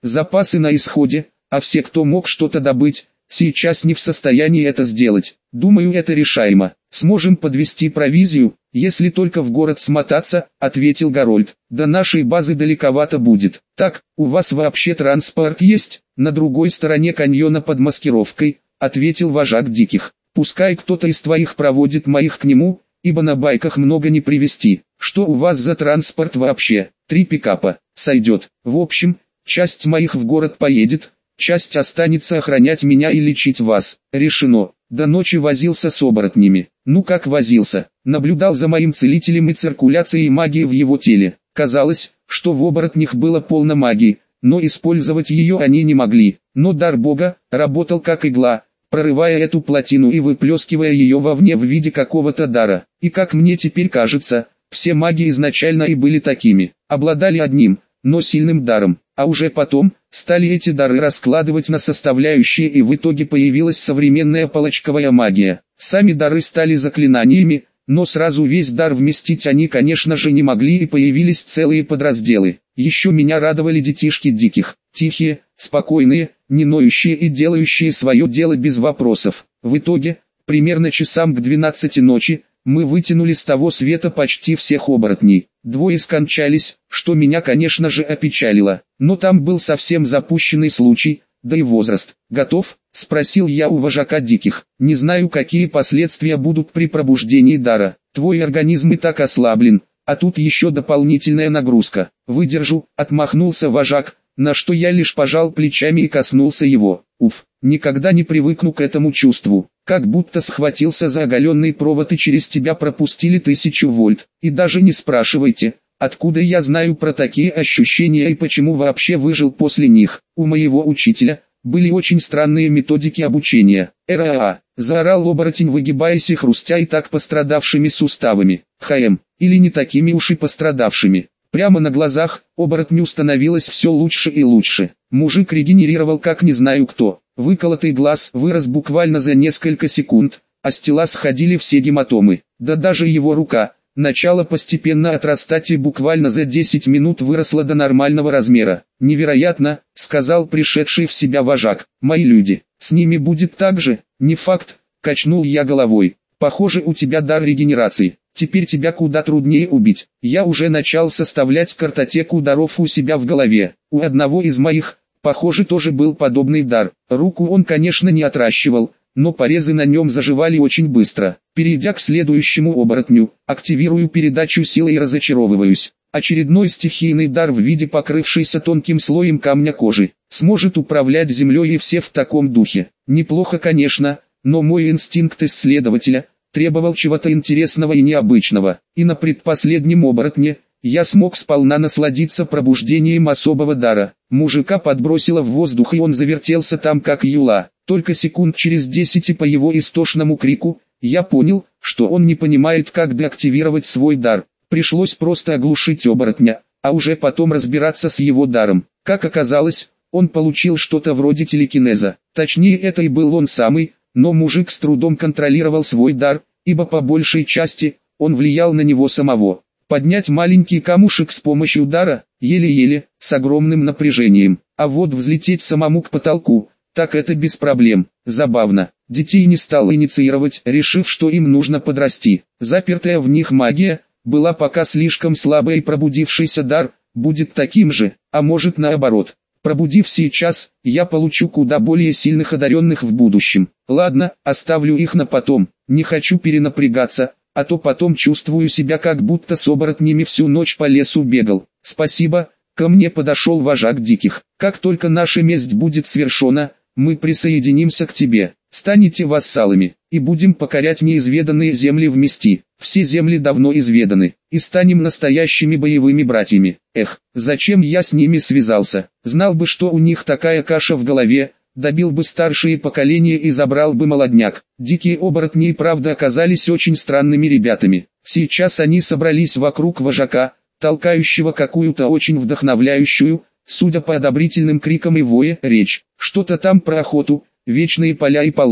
запасы на исходе, а все, кто мог что-то добыть, сейчас не в состоянии это сделать. Думаю, это решаемо. Сможем подвести провизию, если только в город смотаться, ответил Гарольд. До нашей базы далековато будет. Так, у вас вообще транспорт есть? На другой стороне каньона под маскировкой, ответил вожак диких. Пускай кто-то из твоих проводит моих к нему, ибо на байках много не привезти. Что у вас за транспорт вообще? 3 пикапа, сойдет. В общем, часть моих в город поедет, часть останется охранять меня и лечить вас. Решено. До ночи возился с оборотнями. Ну как возился? Наблюдал за моим целителем и циркуляцией магии в его теле. Казалось, что в оборотнях было полно магии, но использовать ее они не могли. Но дар Бога работал как игла, прорывая эту плотину и выплескивая ее вовне в виде какого-то дара. И как мне теперь кажется, все маги изначально и были такими, обладали одним, но сильным даром, а уже потом стали эти дары раскладывать на составляющие, и в итоге появилась современная палочковая магия. Сами дары стали заклинаниями, но сразу весь дар вместить они, конечно же, не могли, и появились целые подразделы. Еще меня радовали детишки диких, тихие, спокойные, не ноющие и делающие свое дело без вопросов. В итоге, примерно часам к 12 ночи, мы вытянули с того света почти всех оборотней. 2 скончались, что меня, конечно же, опечалило. Но там был совсем запущенный случай, да и возраст. «Готов?» – спросил я у вожака диких. «Не знаю, какие последствия будут при пробуждении дара. Твой организм и так ослаблен, а тут еще дополнительная нагрузка». «Выдержу», – отмахнулся вожак, на что я лишь пожал плечами и коснулся его. Уф, никогда не привыкну к этому чувству. Как будто схватился за оголенный провод и через тебя пропустили 1000 вольт. И даже не спрашивайте, откуда я знаю про такие ощущения и почему вообще выжил после них. У моего учителя были очень странные методики обучения. «Ра-а-а!» – заорал оборотень, выгибаясь и хрустя и так пострадавшими суставами. Или не такими уж и пострадавшими. Прямо на глазах оборотню становилось все лучше и лучше. Мужик регенерировал как не знаю кто. Выколотый глаз вырос буквально за несколько секунд, а с тела сходили все гематомы. Да даже его рука начала постепенно отрастать и буквально за 10 минут выросла до нормального размера. «Невероятно», — сказал пришедший в себя вожак. «Мои люди, с ними будет так же?» «Не факт», — качнул я головой. «Похоже, у тебя дар регенерации. Теперь тебя куда труднее убить». Я уже начал составлять картотеку даров у себя в голове. У одного из моих, похоже, тоже был подобный дар. Руку он, конечно, не отращивал, но порезы на нем заживали очень быстро. Перейдя к следующему оборотню, активирую передачу силы и разочаровываюсь. Очередной стихийный дар в виде покрывшейся тонким слоем камня кожи. Сможет управлять землей и все в таком духе. Неплохо, конечно, но мой инстинкт исследователя требовал чего-то интересного и необычного. И на предпоследнем оборотне я смог сполна насладиться пробуждением особого дара. Мужика подбросило в воздух, и он завертелся там как юла. Только секунд через 10 по его истошному крику я понял, что он не понимает, как деактивировать свой дар. Пришлось просто оглушить оборотня, а уже потом разбираться с его даром. Как оказалось, он получил что-то вроде телекинеза. Точнее, это и был он самый, но мужик с трудом контролировал свой дар, ибо по большей части он влиял на него самого. Поднять маленький камушек с помощью дара, еле-еле, с огромным напряжением, а вот взлететь самому к потолку, так это без проблем. Забавно. Детей не стал инициировать, решив, что им нужно подрасти. Запертая в них магия была пока слишком слабой, и пробудившийся дар будет таким же, а может наоборот. Пробудив сейчас, я получу куда более сильных одаренных в будущем. Ладно, оставлю их на потом, не хочу перенапрягаться, а то потом чувствую себя, как будто с оборотнями всю ночь по лесу бегал. Спасибо, ко мне подошел вожак диких. Как только наша месть будет свершена, мы присоединимся к тебе, станете вассалами, и будем покорять неизведанные земли вместе. Все земли давно изведаны, и станем настоящими боевыми братьями. Эх, зачем я с ними связался? Знал бы, что у них такая каша в голове, добил бы старшие поколения и забрал бы молодняк. Дикие оборотни и правда оказались очень странными ребятами. Сейчас они собрались вокруг вожака, толкающего какую-то очень вдохновляющую, судя по одобрительным крикам и вое, речь. Что-то там про охоту, вечные поля и полынь.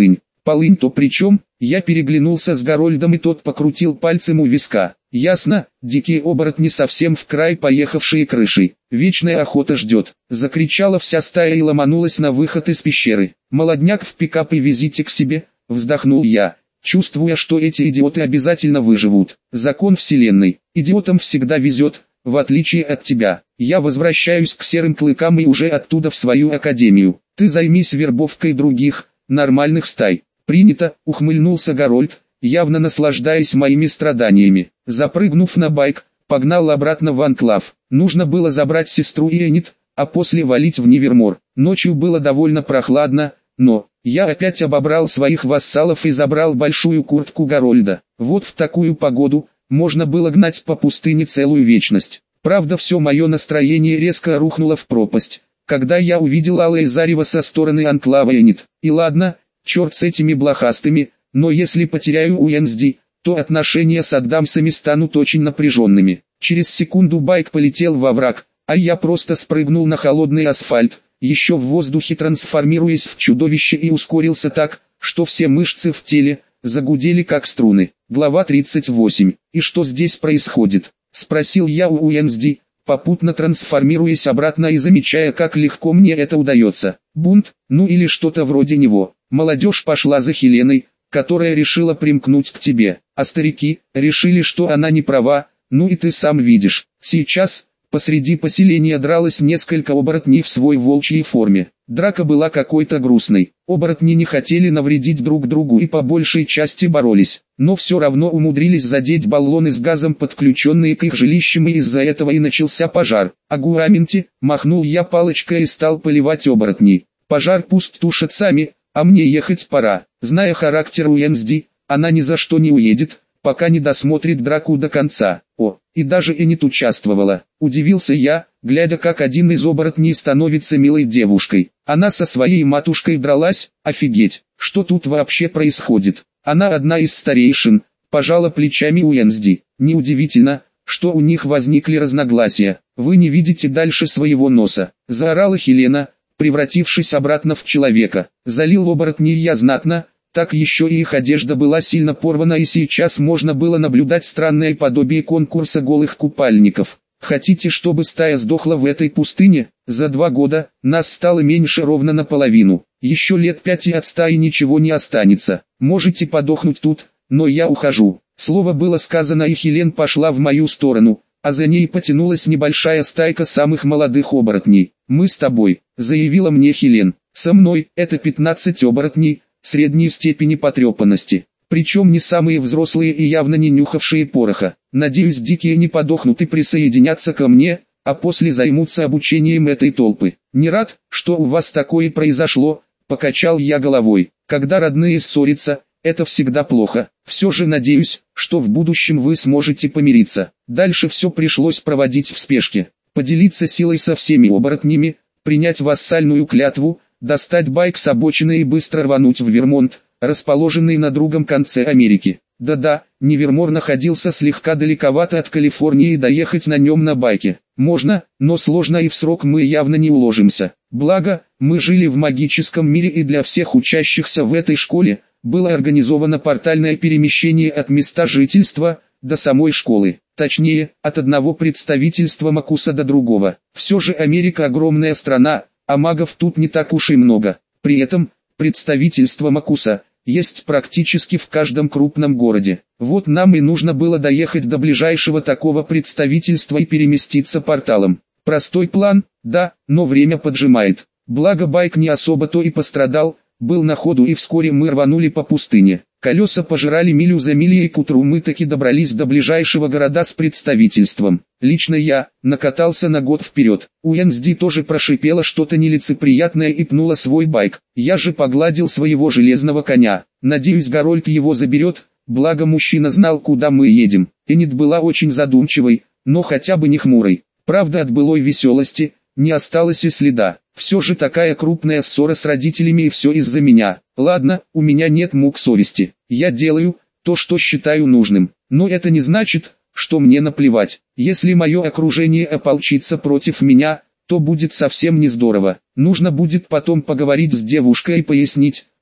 Полынь то при чем? Я переглянулся с Гарольдом, и тот покрутил пальцем у виска. Ясно, дикие оборотни совсем в край поехавшие крышей. Вечная охота ждет. Закричала вся стая и ломанулась на выход из пещеры. Молодняк в пикап и везите к себе, вздохнул я, чувствуя, что эти идиоты обязательно выживут. Закон вселенной. Идиотам всегда везет, в отличие от тебя. Я возвращаюсь к серым клыкам и уже оттуда в свою академию. Ты займись вербовкой других, нормальных стай. Принято, ухмыльнулся Гарольд, явно наслаждаясь моими страданиями. Запрыгнув на байк, погнал обратно в анклав. Нужно было забрать сестру и Энит, а после валить в Невермор. Ночью было довольно прохладно, но я опять обобрал своих вассалов и забрал большую куртку Гарольда. Вот в такую погоду можно было гнать по пустыне целую вечность. Правда, все мое настроение резко рухнуло в пропасть, когда я увидел алое зарево со стороны анклава Энит. И ладно, черт с этими блохастыми, но если потеряю Уэнсди, то отношения с Адамсами станут очень напряженными. Через секунду байк полетел во враг, а я просто спрыгнул на холодный асфальт, еще в воздухе трансформируясь в чудовище, и ускорился так, что все мышцы в теле загудели как струны. Глава 38. «И что здесь происходит?» — спросил я у Уэнсди, попутно трансформируясь обратно и замечая, как легко мне это удается. Бунт, ну или что-то вроде него. Молодежь пошла за Хеленой, которая решила примкнуть к тебе, а старики решили, что она не права. Ну и ты сам видишь. Сейчас посреди поселения дралось несколько оборотней в свой волчьей форме. Драка была какой-то грустной. Оборотни не хотели навредить друг другу и по большей части боролись, но все равно умудрились задеть баллоны с газом, подключенные к их жилищам, и из-за этого и начался пожар. «Агураменти!» — махнул я палочкой и стал поливать оборотней. «Пожар пусть тушат сами, а мне ехать пора». Зная характер Уэнсди, она ни за что не уедет, пока не досмотрит драку до конца. О, и даже Энит участвовала. Удивился я, глядя, как один из оборотней становится милой девушкой. Она со своей матушкой дралась. Офигеть, что тут вообще происходит? Она одна из старейшин, пожала плечами Уэнсди. Неудивительно, что у них возникли разногласия. Вы не видите дальше своего носа, заорала Хелена, превратившись обратно в человека. Залил оборотней я знатно. Так еще и их одежда была сильно порвана, и сейчас можно было наблюдать странное подобие конкурса голых купальников. Хотите, чтобы стая сдохла в этой пустыне? За 2 года нас стало меньше ровно наполовину. Еще лет 5 и от стаи ничего не останется. Можете подохнуть тут, но я ухожу. Слово было сказано, и Хелен пошла в мою сторону, а за ней потянулась небольшая стайка самых молодых оборотней. «Мы с тобой», — заявила мне Хелен. «Со мной» — это 15 оборотней средней степени потрепанности, причем не самые взрослые и явно не нюхавшие пороха. Надеюсь, дикие не подохнут и присоединятся ко мне, а после займутся обучением этой толпы. Не рад, что у вас такое произошло, покачал я головой. Когда родные ссорятся, это всегда плохо. Все же надеюсь, что в будущем вы сможете помириться. Дальше все пришлось проводить в спешке. Поделиться силой со всеми оборотнями, принять вассальную клятву, достать байк с обочины и быстро рвануть в Вермонт, расположенный на другом конце Америки. Да-да, Невермор находился слегка далековато от Калифорнии, и доехать на нем на байке можно, но сложно и в срок мы явно не уложимся. Благо, мы жили в магическом мире, и для всех учащихся в этой школе было организовано портальное перемещение от места жительства до самой школы. Точнее, от одного представительства Макуса до другого. Все же Америка огромная страна, а магов тут не так уж и много. При этом, представительство Макуса есть практически в каждом крупном городе. Вот нам и нужно было доехать до ближайшего такого представительства и переместиться порталом. Простой план, да, но время поджимает. Благо байк не особо-то и пострадал, был на ходу, и вскоре мы рванули по пустыне. Колеса пожирали милю за милей, и к утру мы таки добрались до ближайшего города с представительством. Лично я накатался на год вперед. Уэнсди тоже прошипела что-то нелицеприятное и пнула свой байк. Я же погладил своего железного коня. Надеюсь, Гарольд его заберет, благо мужчина знал, куда мы едем. Энит была очень задумчивой, но хотя бы не хмурой. Правда, от былой веселости не осталось и следа. Все же такая крупная ссора с родителями, и все из-за меня. Ладно, у меня нет мук совести. Я делаю то, что считаю нужным. Но это не значит, что мне наплевать. Если мое окружение ополчится против меня, то будет совсем не здорово. Нужно будет потом поговорить с девушкой и пояснить,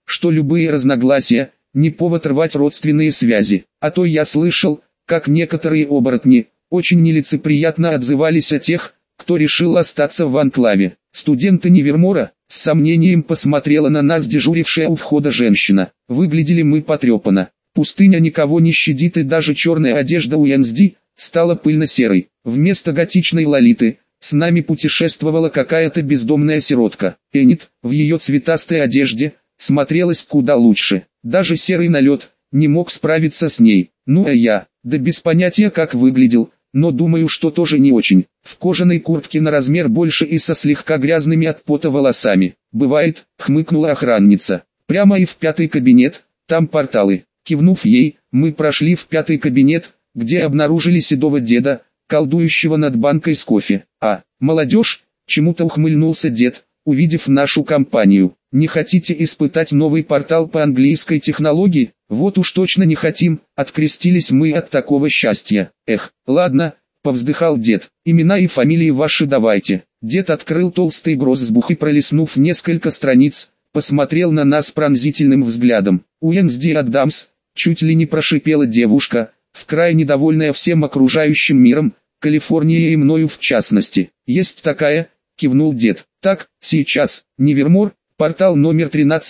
что любые разногласия – не повод рвать родственные связи. А то я слышал, как некоторые оборотни очень нелицеприятно отзывались о тех, кто решил остаться в анклаве. Студенты Невермора с сомнением посмотрела на нас дежурившая у входа женщина. Выглядели мы потрепанно. Пустыня никого не щадит, и даже черная одежда Уэнсди стала пыльно-серой. Вместо готичной Лолиты с нами путешествовала какая-то бездомная сиротка. Энит в ее цветастой одежде смотрелась куда лучше. Даже серый налет не мог справиться с ней. Ну а я, да без понятия как выглядел, но думаю, что тоже не очень. В кожаной куртке на размер больше и со слегка грязными от пота волосами. «Бывает», — хмыкнула охранница. «Прямо и в 5-й кабинет, там порталы». Кивнув ей, мы прошли в 5-й кабинет, где обнаружили седого деда, колдующего над банкой с кофе. «А, молодежь», — чему-то ухмыльнулся дед, увидев нашу компанию. «Не хотите испытать новый портал по английской технологии? Вот уж точно не хотим», — открестились мы от такого счастья. «Эх, ладно», — повздыхал дед, — «имена и фамилии ваши давайте». Дед открыл толстый гроссбух и, пролистнув несколько страниц, посмотрел на нас пронзительным взглядом. «Уэнсди Адамс», — чуть ли не прошипела девушка, вкрай недовольная всем окружающим миром, Калифорнией и мною в частности. «Есть такая», — кивнул дед. «Так, сейчас, Невермор, портал номер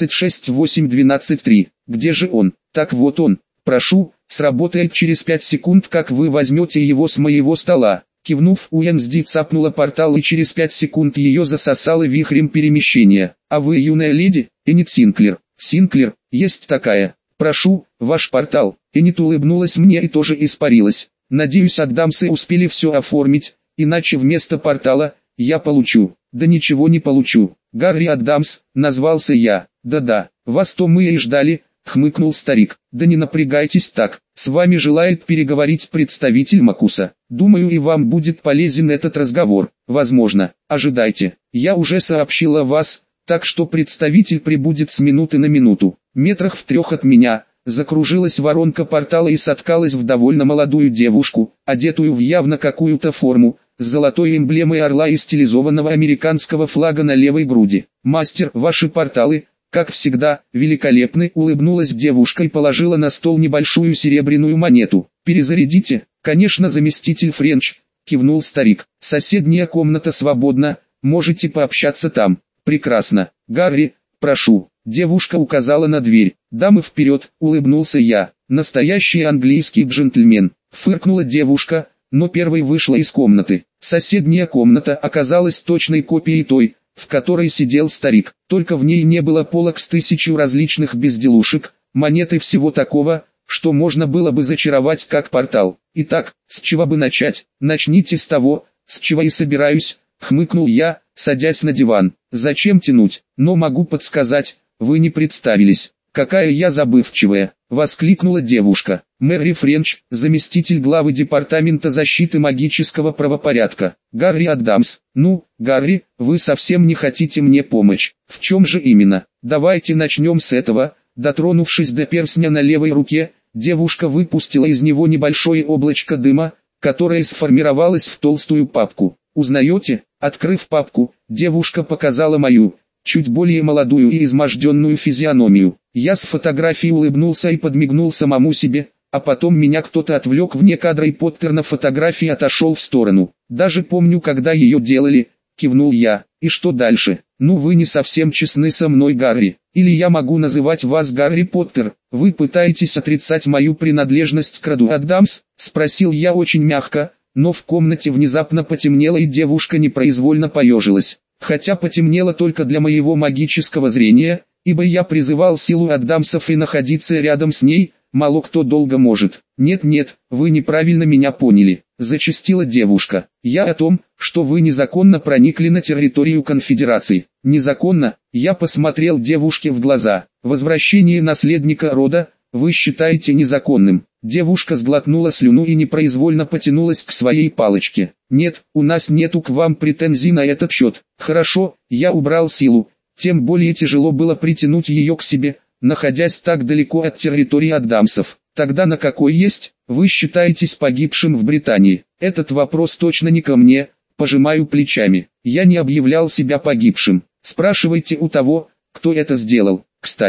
136812-3. Где же он?» «Так вот он. Прошу, сработает через 5 секунд, как вы возьмете его с моего стола». Кивнув, Уэнсди цапнула портал, и через 5 секунд ее засосало вихрем перемещения. «А вы, юная леди, Энит Синклер?» «Синклер, есть такая. Прошу, ваш портал». Энит улыбнулась мне и тоже испарилась. «Надеюсь, Адамсы успели все оформить, иначе вместо портала я получу». «Да ничего не получу. Гарри Адамс», назвался я. «Да-да, вас-то мы и ждали», хмыкнул старик. «Да не напрягайтесь так, с вами желает переговорить представитель Макуса. Думаю, и вам будет полезен этот разговор. Возможно, ожидайте. Я уже сообщила вас, так что представитель прибудет с минуты на минуту». Метрах в 3 от меня закружилась воронка портала и соткалась в довольно молодую девушку, одетую в явно какую-то форму, с золотой эмблемой орла и стилизованного американского флага на левой груди. «Мастер, ваши порталы, как всегда, великолепны», — улыбнулась девушка и положила на стол небольшую серебряную монету. «Перезарядите?» «Конечно, заместитель Френч», — кивнул старик. «Соседняя комната свободна, можете пообщаться там». «Прекрасно. Гарри, прошу». Девушка указала на дверь. «Дамы вперед», — улыбнулся я. «Настоящий английский джентльмен», — фыркнула девушка, но первой вышла из комнаты. Соседняя комната оказалась точной копией той, в которой сидел старик, только в ней не было полок с 1000 различных безделушек, монет и всего такого, что можно было бы зачаровать как портал. «Итак, с чего бы начать?» «Начните с того, с чего и собираюсь», — хмыкнул я, садясь на диван. «Зачем тянуть? Но могу подсказать, вы не представились». «Какая я забывчивая!» — воскликнула девушка. «Мэри Френч, заместитель главы Департамента защиты магического правопорядка. Гарри Адамс». «Ну, Гарри, вы совсем не хотите мне помочь. В чем же именно?» «Давайте начнем с этого». Дотронувшись до перстня на левой руке, девушка выпустила из него небольшое облачко дыма, которое сформировалось в толстую папку. «Узнаете?» Открыв папку, девушка показала мою, чуть более молодую и изможденную физиономию. Я с фотографии улыбнулся и подмигнул самому себе, а потом меня кто-то отвлек вне кадра, и Поттер на фотографии отошел в сторону. «Даже помню, когда ее делали», — кивнул я. «И что дальше?» «Ну, вы не совсем честны со мной, Гарри. Или я могу называть вас Гарри Поттер? Вы пытаетесь отрицать мою принадлежность к роду Адамс?» — спросил я очень мягко, но в комнате внезапно потемнело, и девушка непроизвольно поежилась. Хотя потемнело только для моего магического зрения, ибо я призывал силу Адамсов, и находиться рядом с ней мало кто долго может. «Нет-нет, вы неправильно меня поняли», — зачастила девушка. «Я о том, что вы незаконно проникли на территорию конфедерации». «Незаконно?» — я посмотрел девушке в глаза. «Возвращение наследника рода вы считаете незаконным?» Девушка сглотнула слюну и непроизвольно потянулась к своей палочке. «Нет, у нас нету к вам претензий на этот счет». «Хорошо, я убрал силу». Тем более тяжело было притянуть ее к себе, находясь так далеко от территории Адамсов. «Тогда на какой есть, вы считаетесь погибшим в Британии?» «Этот вопрос точно не ко мне», пожимаю плечами. «Я не объявлял себя погибшим. Спрашивайте у того, кто это сделал. Кстати,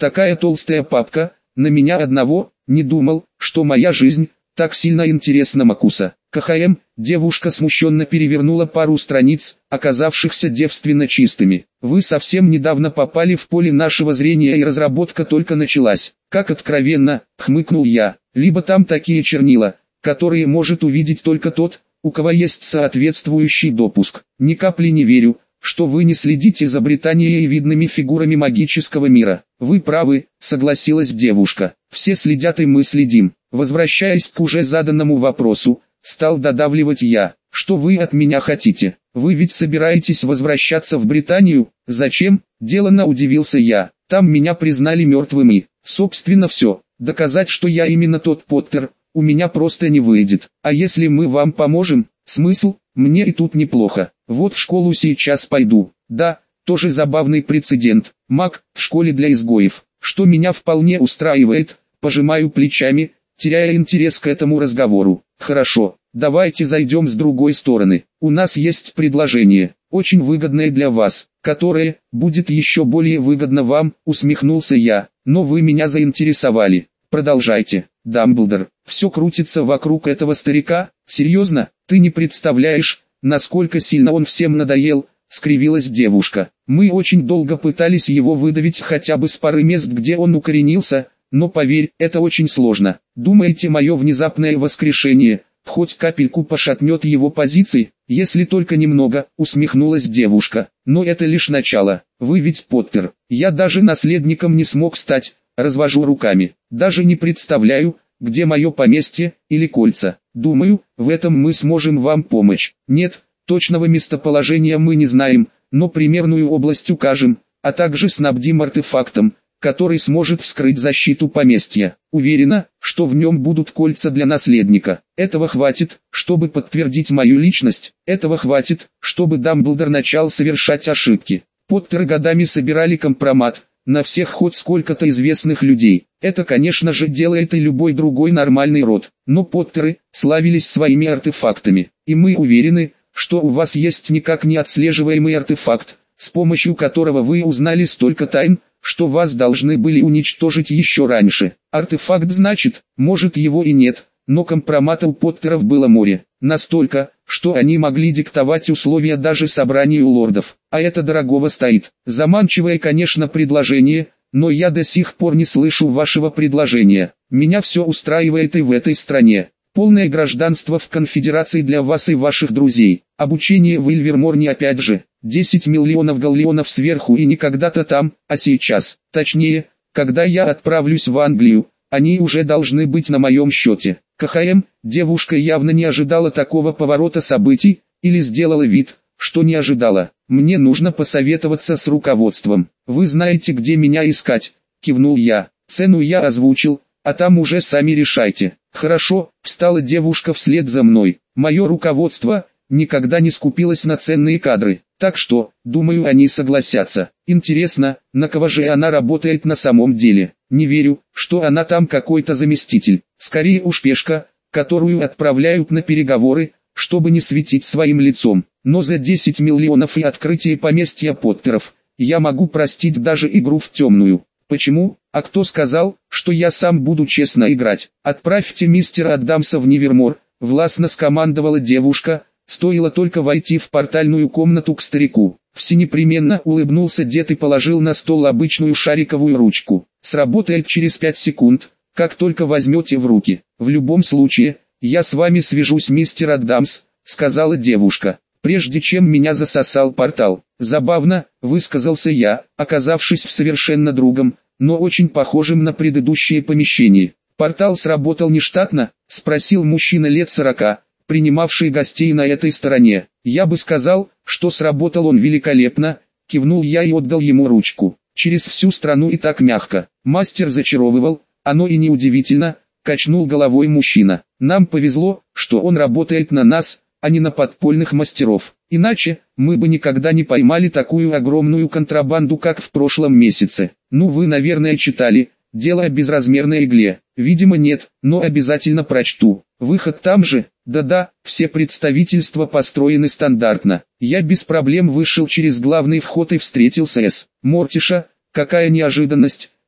Такая толстая папка, на меня одного, не думал, что моя жизнь так сильно интересна Макуса. КХМ, девушка смущенно перевернула пару страниц, оказавшихся девственно чистыми. Вы совсем недавно попали в поле нашего зрения и разработка только началась. Как откровенно, хмыкнул я. Либо там такие чернила, которые может увидеть только тот, у кого есть соответствующий допуск. Ни капли не верю, что вы не следите за Британией и видными фигурами магического мира. Вы правы, согласилась девушка. Все следят и мы следим. Возвращаясь к уже заданному вопросу, стал додавливать я. Что вы от меня хотите? Вы ведь собираетесь возвращаться в Британию? Зачем? Делано удивился я. Там меня признали мертвым и, собственно, все. Доказать, что я именно тот Поттер, у меня просто не выйдет. А если мы вам поможем? Смысл? Мне и тут неплохо. Вот в школу сейчас пойду. Да, тоже забавный прецедент. Маг в школе для изгоев. Что меня вполне устраивает. Пожимаю плечами, теряя интерес к этому разговору. Хорошо, давайте зайдем с другой стороны. У нас есть предложение, очень выгодное для вас, которое будет еще более выгодно вам, усмехнулся я. Но вы меня заинтересовали. Продолжайте. Дамблдор, все крутится вокруг этого старика? Серьезно? Ты не представляешь, насколько сильно он всем надоел, скривилась девушка. Мы очень долго пытались его выдавить хотя бы с пары мест, где он укоренился, но поверь, это очень сложно. Думаете, мое внезапное воскрешение хоть капельку пошатнет его позиции? Если только немного, усмехнулась девушка. Но это лишь начало. Вы ведь Поттер. Я даже наследником не смог стать, развожу руками. Даже не представляю, где мое поместье или кольца. Думаю, в этом мы сможем вам помочь. Нет, точного местоположения мы не знаем, но примерную область укажем, а также снабдим артефактом, который сможет вскрыть защиту поместья. Уверена, что в нем будут кольца для наследника. Этого хватит, чтобы подтвердить мою личность. Этого хватит, чтобы Дамблдор начал совершать ошибки. Поттеры годами собирали компромат на всех хоть сколько-то известных людей. Это, конечно же, делает и любой другой нормальный род. Но Поттеры славились своими артефактами. И мы уверены, что у вас есть никак не отслеживаемый артефакт, с помощью которого вы узнали столько тайн, что вас должны были уничтожить еще раньше. Артефакт, значит, может, его и нет, но компромата у Поттеров было море. Настолько, что они могли диктовать условия даже собранию лордов. А это дорогого стоит. Заманчивое, конечно, предложение, но я до сих пор не слышу вашего предложения. Меня все устраивает и в этой стране. Полное гражданство в конфедерации для вас и ваших друзей. Обучение в Ильверморне опять же. 10 миллионов галлеонов сверху и не когда-то там, а сейчас. Точнее, когда я отправлюсь в Англию, они уже должны быть на моем счете. КХМ, девушка явно не ожидала такого поворота событий, или сделала вид, что не ожидала. Мне нужно посоветоваться с руководством. Вы знаете, где меня искать, кивнул я. Цену я озвучил, а там уже сами решайте. Хорошо, встала девушка вслед за мной. Мое руководство никогда не скупилось на ценные кадры. Так что, думаю, они согласятся. Интересно, на кого же она работает на самом деле? Не верю, что она там какой-то заместитель. Скорее уж пешка, которую отправляют на переговоры, чтобы не светить своим лицом. Но за 10 миллионов и открытие поместья Поттеров, я могу простить даже игру в темную. Почему? А кто сказал, что я сам буду честно играть? Отправьте мистера Адамса в Нивермор, властно скомандовала девушка. Стоило только войти в портальную комнату к старику. Всенепременно улыбнулся дед и положил на стол обычную шариковую ручку. Сработает через 5 секунд, как только возьмете в руки. В любом случае, я с вами свяжусь, мистер Адамс, сказала девушка, прежде чем меня засосал портал. Забавно, высказался я, оказавшись в совершенно другом, но очень похожем на предыдущее помещение. Портал сработал нештатно, спросил мужчина лет 40. Принимавший гостей на этой стороне. Я бы сказал, что сработал он великолепно, кивнул я и отдал ему ручку. Через всю страну и так мягко. Мастер зачаровывал, оно и неудивительно, качнул головой мужчина. Нам повезло, что он работает на нас, а не на подпольных мастеров. Иначе, мы бы никогда не поймали такую огромную контрабанду, как в прошлом месяце. Ну, вы, наверное, читали «Дело о безразмерной игле». Видимо, нет, но обязательно прочту. Выход там же. Да-да, все представительства построены стандартно. Я без проблем вышел через главный вход и встретился с Мортиша. Какая неожиданность,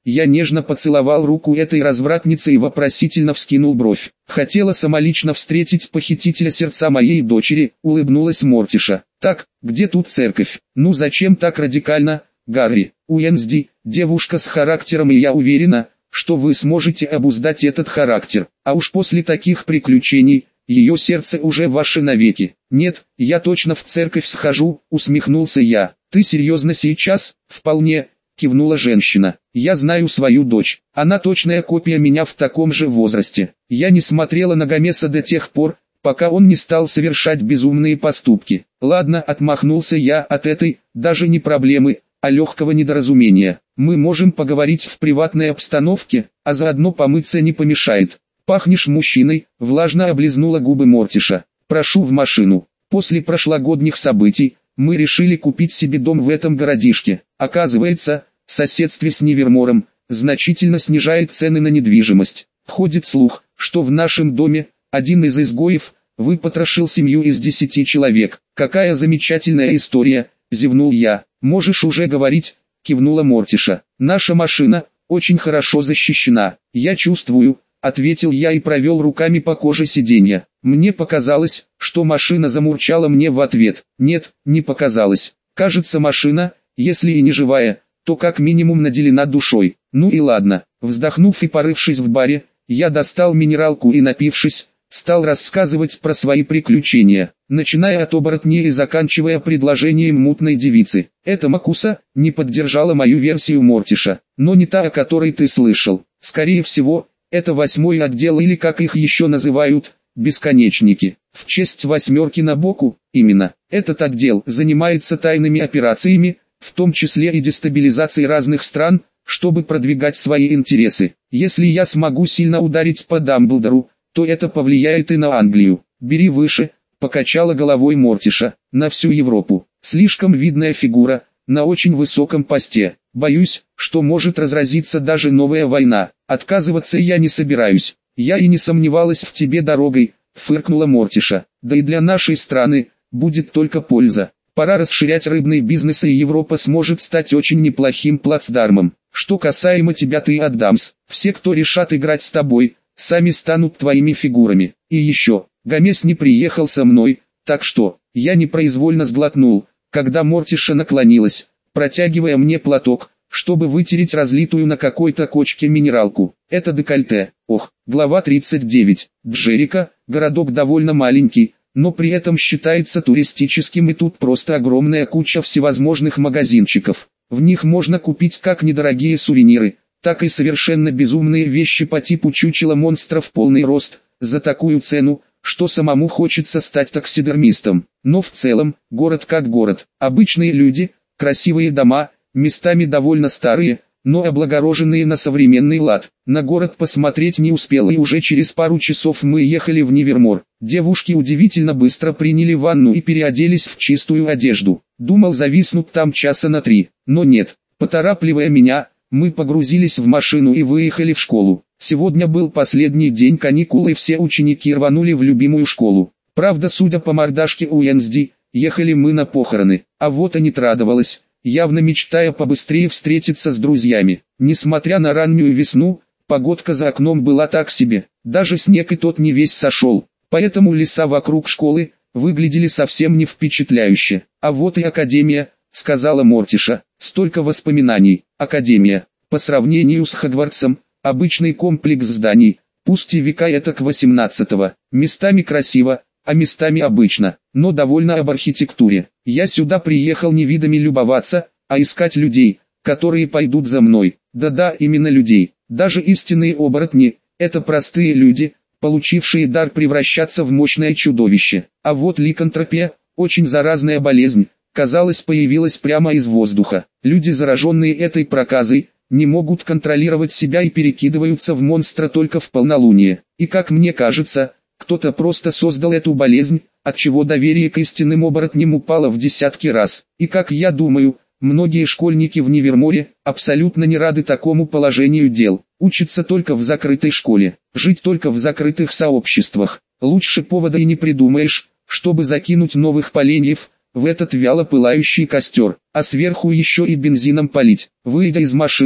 Я нежно поцеловал руку этой развратницы и вопросительно вскинул бровь. Хотела самолично встретить похитителя сердца моей дочери, улыбнулась Мортиша. Так, где тут церковь? Ну зачем так радикально, Гарри? Уэнсди, девушка с характером, и я уверена, что вы сможете обуздать этот характер. А уж после таких приключений, ее сердце уже ваше навеки. Нет, я точно в церковь схожу, усмехнулся я. Ты серьезно сейчас? Вполне, кивнула женщина. Я знаю свою дочь. Она точная копия меня в таком же возрасте. Я не смотрела на Гомеса до тех пор, пока он не стал совершать безумные поступки. Ладно, отмахнулся я от этой, даже не проблемы, а легкого недоразумения. Мы можем поговорить в приватной обстановке, а заодно помыться не помешает. Пахнешь мужчиной, влажно облизнула губы Мортиша. Прошу в машину. После прошлогодних событий, мы решили купить себе дом в этом городишке. Оказывается, соседстве с Нивермором значительно снижает цены на недвижимость. Ходит слух, что в нашем доме один из изгоев выпотрошил семью из 10 человек. Какая замечательная история, зевнул я. Можешь уже говорить, кивнула Мортиша. Наша машина очень хорошо защищена. Я чувствую, ответил я и провел руками по коже сиденья. Мне показалось, что машина замурчала мне в ответ. Нет, не показалось. Кажется, машина, если и не живая, то как минимум наделена душой. Ну и ладно. Вздохнув и порывшись в баре, я достал минералку и, напившись, стал рассказывать про свои приключения, начиная от оборотней и заканчивая предложением мутной девицы. «Это Макуса», не поддержала мою версию Мортиша, но не та, о которой ты слышал. Скорее всего, это 8-й отдел или, как их еще называют, бесконечники. В честь восьмерки на боку, именно. Этот отдел занимается тайными операциями, в том числе и дестабилизацией разных стран, чтобы продвигать свои интересы. Если я смогу сильно ударить по Дамблдору, то это повлияет и на Англию. Бери выше, покачала головой Мортиша, на всю Европу. Слишком видная фигура, на очень высоком посте. Боюсь, что может разразиться даже новая война. Отказываться я не собираюсь. Я и не сомневалась в тебе дорогой, фыркнула Мортиша. Да и для нашей страны будет только польза. Пора расширять рыбный бизнес, и Европа сможет стать очень неплохим плацдармом. Что касаемо тебя, ты, Адамс, все, кто решат играть с тобой, сами станут твоими фигурами. И еще, Гомес не приехал со мной, так что, я непроизвольно сглотнул, когда Мортиша наклонилась, протягивая мне платок, чтобы вытереть разлитую на какой-то кочке минералку. Это декольте. Ох, глава 39. Джерика, городок довольно маленький, но при этом считается туристическим, и тут просто огромная куча всевозможных магазинчиков. В них можно купить как недорогие сувениры, так и совершенно безумные вещи по типу чучела монстра в полный рост, за такую цену, что самому хочется стать таксидермистом. Но в целом, город как город. Обычные люди, красивые дома, местами довольно старые, но облагороженные на современный лад. На город посмотреть не успел, и уже через пару часов мы ехали в Нивермор. Девушки удивительно быстро приняли ванну и переоделись в чистую одежду. Думал, зависнут там часа на 3, но нет. Поторапливая меня, мы погрузились в машину и выехали в школу. Сегодня был последний день каникул, и все ученики рванули в любимую школу. Правда, судя по мордашке Уэнсди, ехали мы на похороны. А вот Анит радовалась, явно мечтая побыстрее встретиться с друзьями. Несмотря на раннюю весну, погодка за окном была так себе. Даже снег и тот не весь сошел. Поэтому леса вокруг школы выглядели совсем не впечатляюще. А вот и академия, сказала Мортиша. Столько воспоминаний. Академия. По сравнению с Хогвартсом, обычный комплекс зданий, пусть и века этак 18-го. Местами красиво, а местами обычно, но довольно об архитектуре. Я сюда приехал не видами любоваться, а искать людей, которые пойдут за мной. Да-да, именно людей. Даже истинные оборотни – это простые люди, получившие дар превращаться в мощное чудовище. А вот ликантропия – очень заразная болезнь, казалось, появилась прямо из воздуха. Люди, зараженные этой проказой, не могут контролировать себя и перекидываются в монстра только в полнолуние. И как мне кажется, кто-то просто создал эту болезнь, отчего доверие к истинным оборотням упало в десятки раз. И как я думаю, многие школьники в Ниверморе абсолютно не рады такому положению дел. Учатся только в закрытой школе, жить только в закрытых сообществах. Лучше повода и не придумаешь, чтобы закинуть новых поленьев в этот вяло пылающий костер, а сверху еще и бензином полить. Выйдя из машины,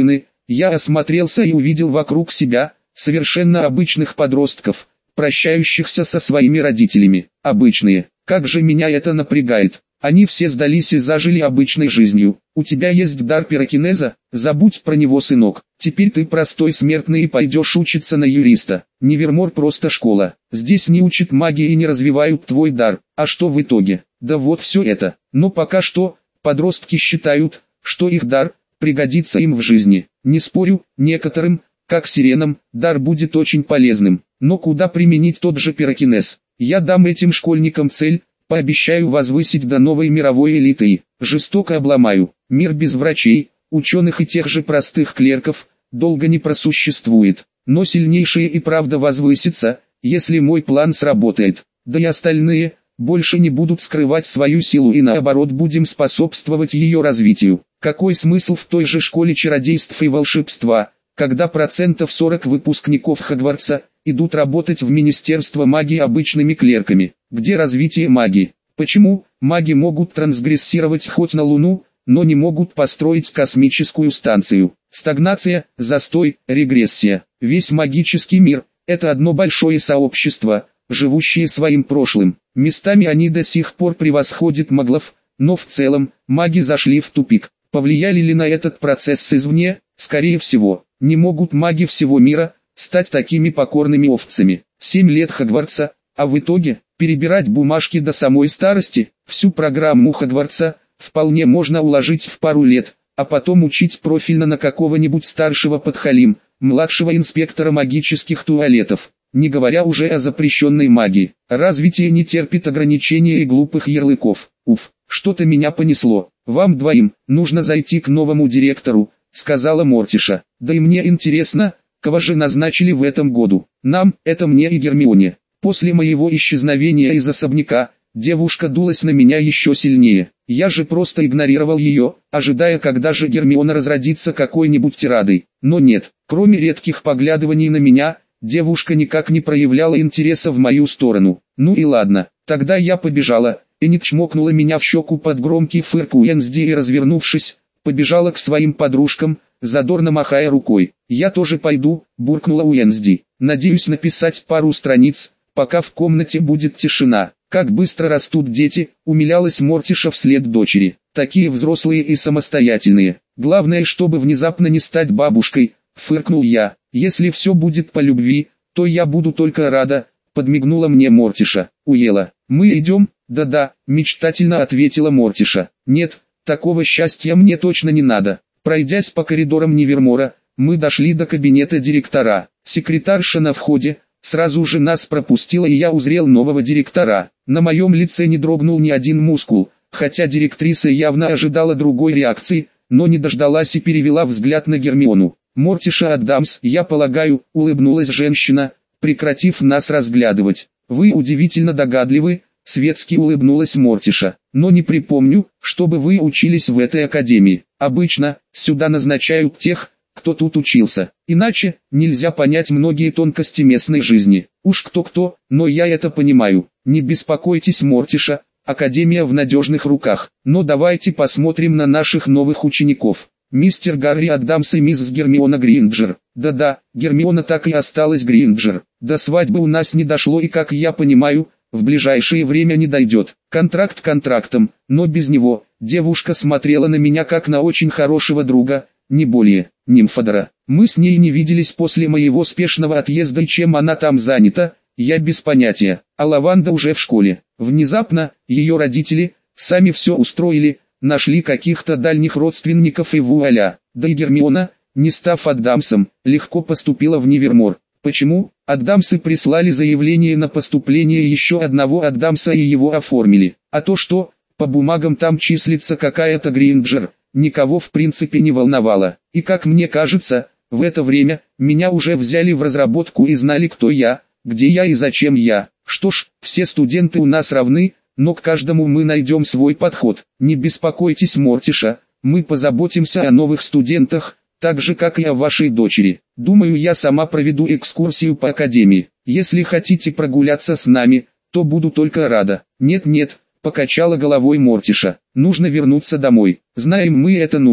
Я осмотрелся и увидел вокруг себя совершенно обычных подростков, прощающихся со своими родителями. Обычные. Как же меня это напрягает. Они все сдались и зажили обычной жизнью. У тебя есть дар пирокинеза? Забудь про него, сынок. Теперь ты простой смертный и пойдешь учиться на юриста. Невермор просто школа. Здесь не учат магии и не развивают твой дар. А что в итоге? Да вот все это. Но пока что, подростки считают, что их дар пригодится им в жизни. Не спорю, некоторым, как сиренам, дар будет очень полезным. Но куда применить тот же пирокинез? Я дам этим школьникам цель, пообещаю возвысить до новой мировой элиты и жестоко обломаю. Мир без врачей, ученых и тех же простых клерков долго не просуществует. Но сильнейшие и правда возвысятся, если мой план сработает. Да и остальные больше не будут скрывать свою силу и наоборот будем способствовать ее развитию. Какой смысл в той же школе чародейств и волшебства, когда 40% выпускников Хогвартса идут работать в Министерство магии обычными клерками? Где развитие магии? Почему маги могут трансгрессировать хоть на Луну, но не могут построить космическую станцию? Стагнация, застой, регрессия. Весь магический мир – это одно большое сообщество, живущее своим прошлым. Местами они до сих пор превосходят маглов, но в целом маги зашли в тупик. Повлияли ли на этот процесс извне? Скорее всего. Не могут маги всего мира стать такими покорными овцами. 7 лет Хогвартса, а в итоге перебирать бумажки до самой старости. Всю программу Хогвартса вполне можно уложить в пару лет, а потом учить профильно на какого-нибудь старшего подхалим, младшего инспектора магических туалетов. Не говоря уже о запрещенной магии. Развитие не терпит ограничений и глупых ярлыков. Уф, что-то меня понесло. Вам двоим нужно зайти к новому директору, сказала Мортиша. Да и мне интересно, кого же назначили в этом году. Нам, это мне и Гермионе. После моего исчезновения из особняка, девушка дулась на меня еще сильнее. Я же просто игнорировал ее, ожидая, когда же Гермиона разродится какой-нибудь тирадой. Но нет, кроме редких поглядываний на меня, девушка никак не проявляла интереса в мою сторону. Ну и ладно, тогда я побежала. Энит чмокнула меня в щеку под громкий фырк Уэнсди и, развернувшись, побежала к своим подружкам, задорно махая рукой. «Я тоже пойду», – буркнула Уэнсди. «Надеюсь написать пару страниц, пока в комнате будет тишина». «Как быстро растут дети», – умилялась Мортиша вслед дочери. «Такие взрослые и самостоятельные. Главное, чтобы внезапно не стать бабушкой», – фыркнул я. «Если все будет по любви, то я буду только рада», – подмигнула мне Мортиша. «Уела, мы идем?» «Да-да», – мечтательно ответила Мортиша. «Нет, такого счастья мне точно не надо». Пройдясь по коридорам Невермора, мы дошли до кабинета директора. Секретарша на входе сразу же нас пропустила, и я узрел нового директора. На моем лице не дрогнул ни один мускул, хотя директриса явно ожидала другой реакции, но не дождалась и перевела взгляд на Гермиону. «Мортиша Адамс, я полагаю», — улыбнулась женщина, прекратив нас разглядывать. «Вы удивительно догадливы», — светски улыбнулась Мортиша. «Но не припомню, чтобы вы учились в этой академии. Обычно сюда назначают тех, кто тут учился. Иначе нельзя понять многие тонкости местной жизни. Уж кто-кто, но я это понимаю. Не беспокойтесь, Мортиша, академия в надежных руках. Но давайте посмотрим на наших новых учеников. Мистер Гарри Адамс и мисс Гермиона Гринджер». Да-да, Гермиона так и осталась Гринджер. До свадьбы у нас не дошло и, как я понимаю, в ближайшее время не дойдет. Контракт контрактом, но без него. Девушка смотрела на меня как на очень хорошего друга, не более. Нимфодора. Мы с ней не виделись после моего спешного отъезда, и чем она там занята, я без понятия. А Лаванда уже в школе. Внезапно, ее родители сами все устроили, нашли каких-то дальних родственников и вуаля. Да и Гермиона, не став Адамсом, легко поступила в Невермор. Почему? Адамсы прислали заявление на поступление еще одного Адамса и его оформили. А то, что по бумагам там числится какая-то Гринджер, никого в принципе не волновало. И как мне кажется, в это время меня уже взяли в разработку и знали, кто я, где я и зачем я. Что ж, все студенты у нас равны, но к каждому мы найдем свой подход. Не беспокойтесь, Мортиша, мы позаботимся о новых студентах, так же как и о вашей дочери. Думаю, я сама проведу экскурсию по академии. Если хотите прогуляться с нами, то буду только рада. Нет-нет, покачала головой Мортиша. Нужно вернуться домой. Знаем мы, это нужно.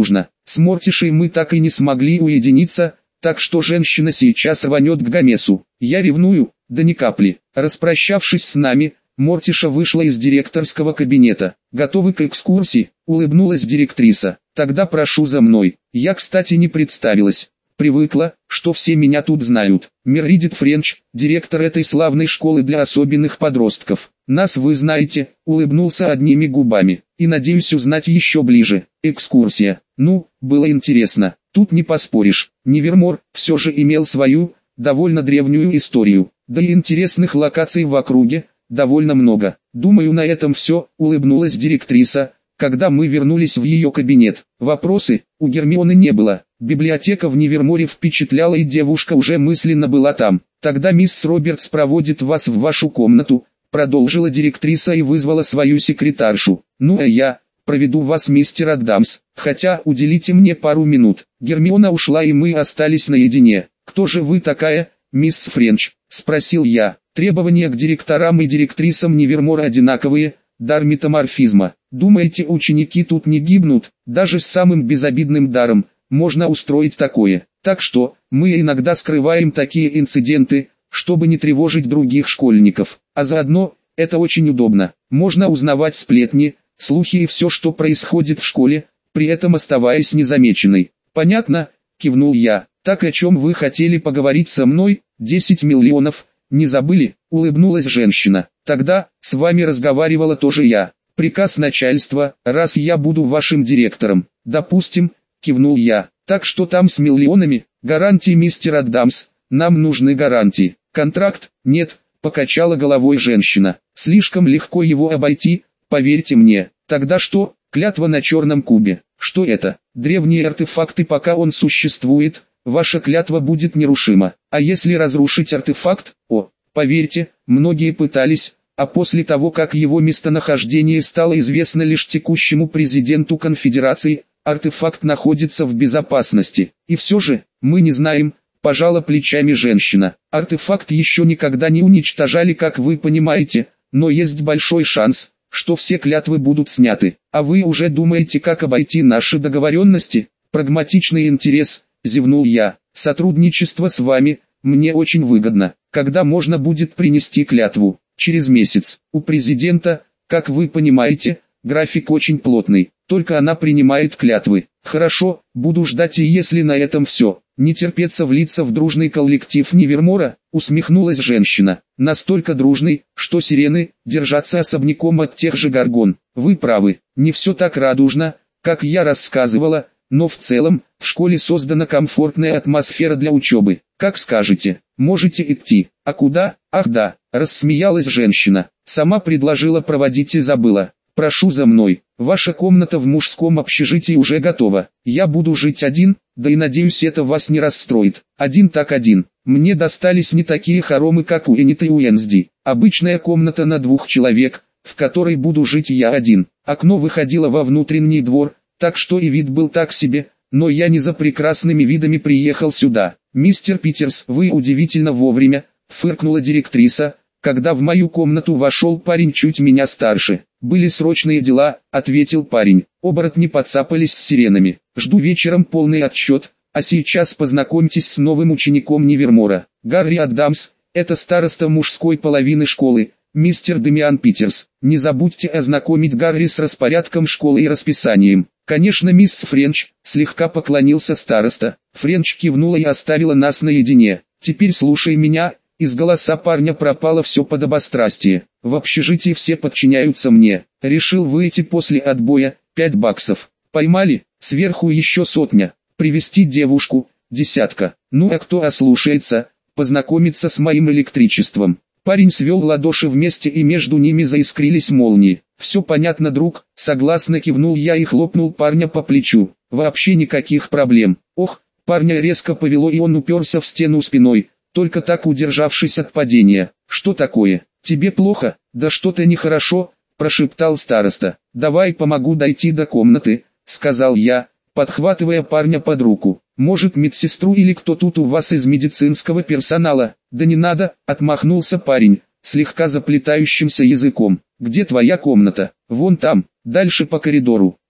С Мортишей мы так и не смогли уединиться, так что женщина сейчас рванет к Гомесу. Я ревную, да ни капли. Распрощавшись с нами, Мортиша вышла из директорского кабинета. «Готовы к экскурсии?» — улыбнулась директриса. «Тогда прошу за мной». Я, кстати, не представилась. Привыкла, что все меня тут знают. Мередит Френч, директор этой славной школы для особенных подростков. Нас вы знаете, улыбнулся одними губами. И надеюсь узнать еще ближе. Экскурсия. Ну, было интересно. Тут не поспоришь. Невермор все же имел свою, довольно древнюю историю. Да и интересных локаций в округе довольно много. Думаю, на этом все, улыбнулась директриса, когда мы вернулись в ее кабинет. Вопросы у Гермионы не было. Библиотека в Неверморе впечатляла, и девушка уже мысленно была там. «Тогда мисс Робертс проводит вас в вашу комнату», продолжила директриса и вызвала свою секретаршу. «Ну а я проведу вас, мистер Адамс, хотя уделите мне пару минут». Гермиона ушла, и мы остались наедине. «Кто же вы такая, мисс Френч?» – спросил я. Требования к директорам и директрисам Невермора одинаковые. Дар метаморфизма. Думаете, ученики тут не гибнут? Даже с самым безобидным даром можно устроить такое. Так что, мы иногда скрываем такие инциденты, чтобы не тревожить других школьников. А заодно, это очень удобно. Можно узнавать сплетни, слухи и все, что происходит в школе, при этом оставаясь незамеченной. «Понятно», — кивнул я. «Так о чем вы хотели поговорить со мной? 10 миллионов, не забыли?» — улыбнулась женщина. «Тогда, с вами разговаривала тоже я. Приказ начальства, раз я буду вашим директором». «Допустим», — кивнул я. «Так что там с миллионами?» «Гарантии, мистер Адамс, нам нужны гарантии». «Контракт?» «Нет», — покачала головой женщина. «Слишком легко его обойти, поверьте мне». «Тогда что?» «Клятва на черном кубе». «Что это?» «Древние артефакты, пока он существует, ваша клятва будет нерушима. А если разрушить артефакт?» «О, поверьте, многие пытались, а после того, как его местонахождение стало известно лишь текущему президенту конфедерации, артефакт находится в безопасности. И все же, мы не знаем», — пожала плечами женщина. «Артефакт еще никогда не уничтожали, как вы понимаете, но есть большой шанс, что все клятвы будут сняты. А вы уже думаете, как обойти наши договоренности?» «Прагматичный интерес», — зевнул я. «Сотрудничество с вами мне очень выгодно. Когда можно будет принести клятву?» «Через месяц. У президента, как вы понимаете, график очень плотный. Только она принимает клятвы». «Хорошо, буду ждать, и если на этом все». «Не терпеться влиться в дружный коллектив Невермора», — усмехнулась женщина. «Настолько дружный, что сирены держатся особняком от тех же горгон». «Вы правы, не все так радужно, как я рассказывала, но в целом, в школе создана комфортная атмосфера для учебы. Как скажете, можете идти». «А куда?» «Ах да», — рассмеялась женщина. «Сама предложила проводить и забыла. Прошу за мной. Ваша комната в мужском общежитии уже готова. Я буду жить один, да и надеюсь, это вас не расстроит. Один так один. Мне достались не такие хоромы, как у Энит и Уэнсди. Обычная комната на 2 человек, в которой буду жить я один. Окно выходило во внутренний двор, так что и вид был так себе, но я не за прекрасными видами приехал сюда». «Мистер Питерс, вы удивительно вовремя», — фыркнула директриса, когда в мою комнату вошел парень чуть меня старше. «Были срочные дела», — ответил парень. «Оборотни подцапались с сиренами. Жду вечером полный отчет, а сейчас познакомьтесь с новым учеником Невермора. Гарри Адамс, это староста мужской половины школы, мистер Демиан Питерс. Не забудьте ознакомить Гарри с распорядком школы и расписанием». «Конечно, мисс Френч», — слегка поклонился староста. Френч кивнула и оставила нас наедине. «Теперь слушай меня». Из голоса парня пропало все подобострастие. «В общежитии все подчиняются мне. Решил выйти после отбоя, 5 баксов. Поймали, сверху еще 100. Привести девушку, 10. Ну а кто ослушается, познакомиться с моим электричеством». Парень свел ладоши вместе, и между ними заискрились молнии. «Все понятно, друг», — согласно кивнул я и хлопнул парня по плечу. «Вообще никаких проблем». Ох, парня резко повело, и он уперся в стену спиной, только так удержавшись от падения. «Что такое? Тебе плохо?» «Да что-то нехорошо», — прошептал староста. «Давай помогу дойти до комнаты», — сказал я, подхватывая парня под руку. «Может, медсестру или кто тут у вас из медицинского персонала?» «Да не надо», — отмахнулся парень, слегка заплетающимся языком. «Где твоя комната?» «Вон там, дальше по коридору».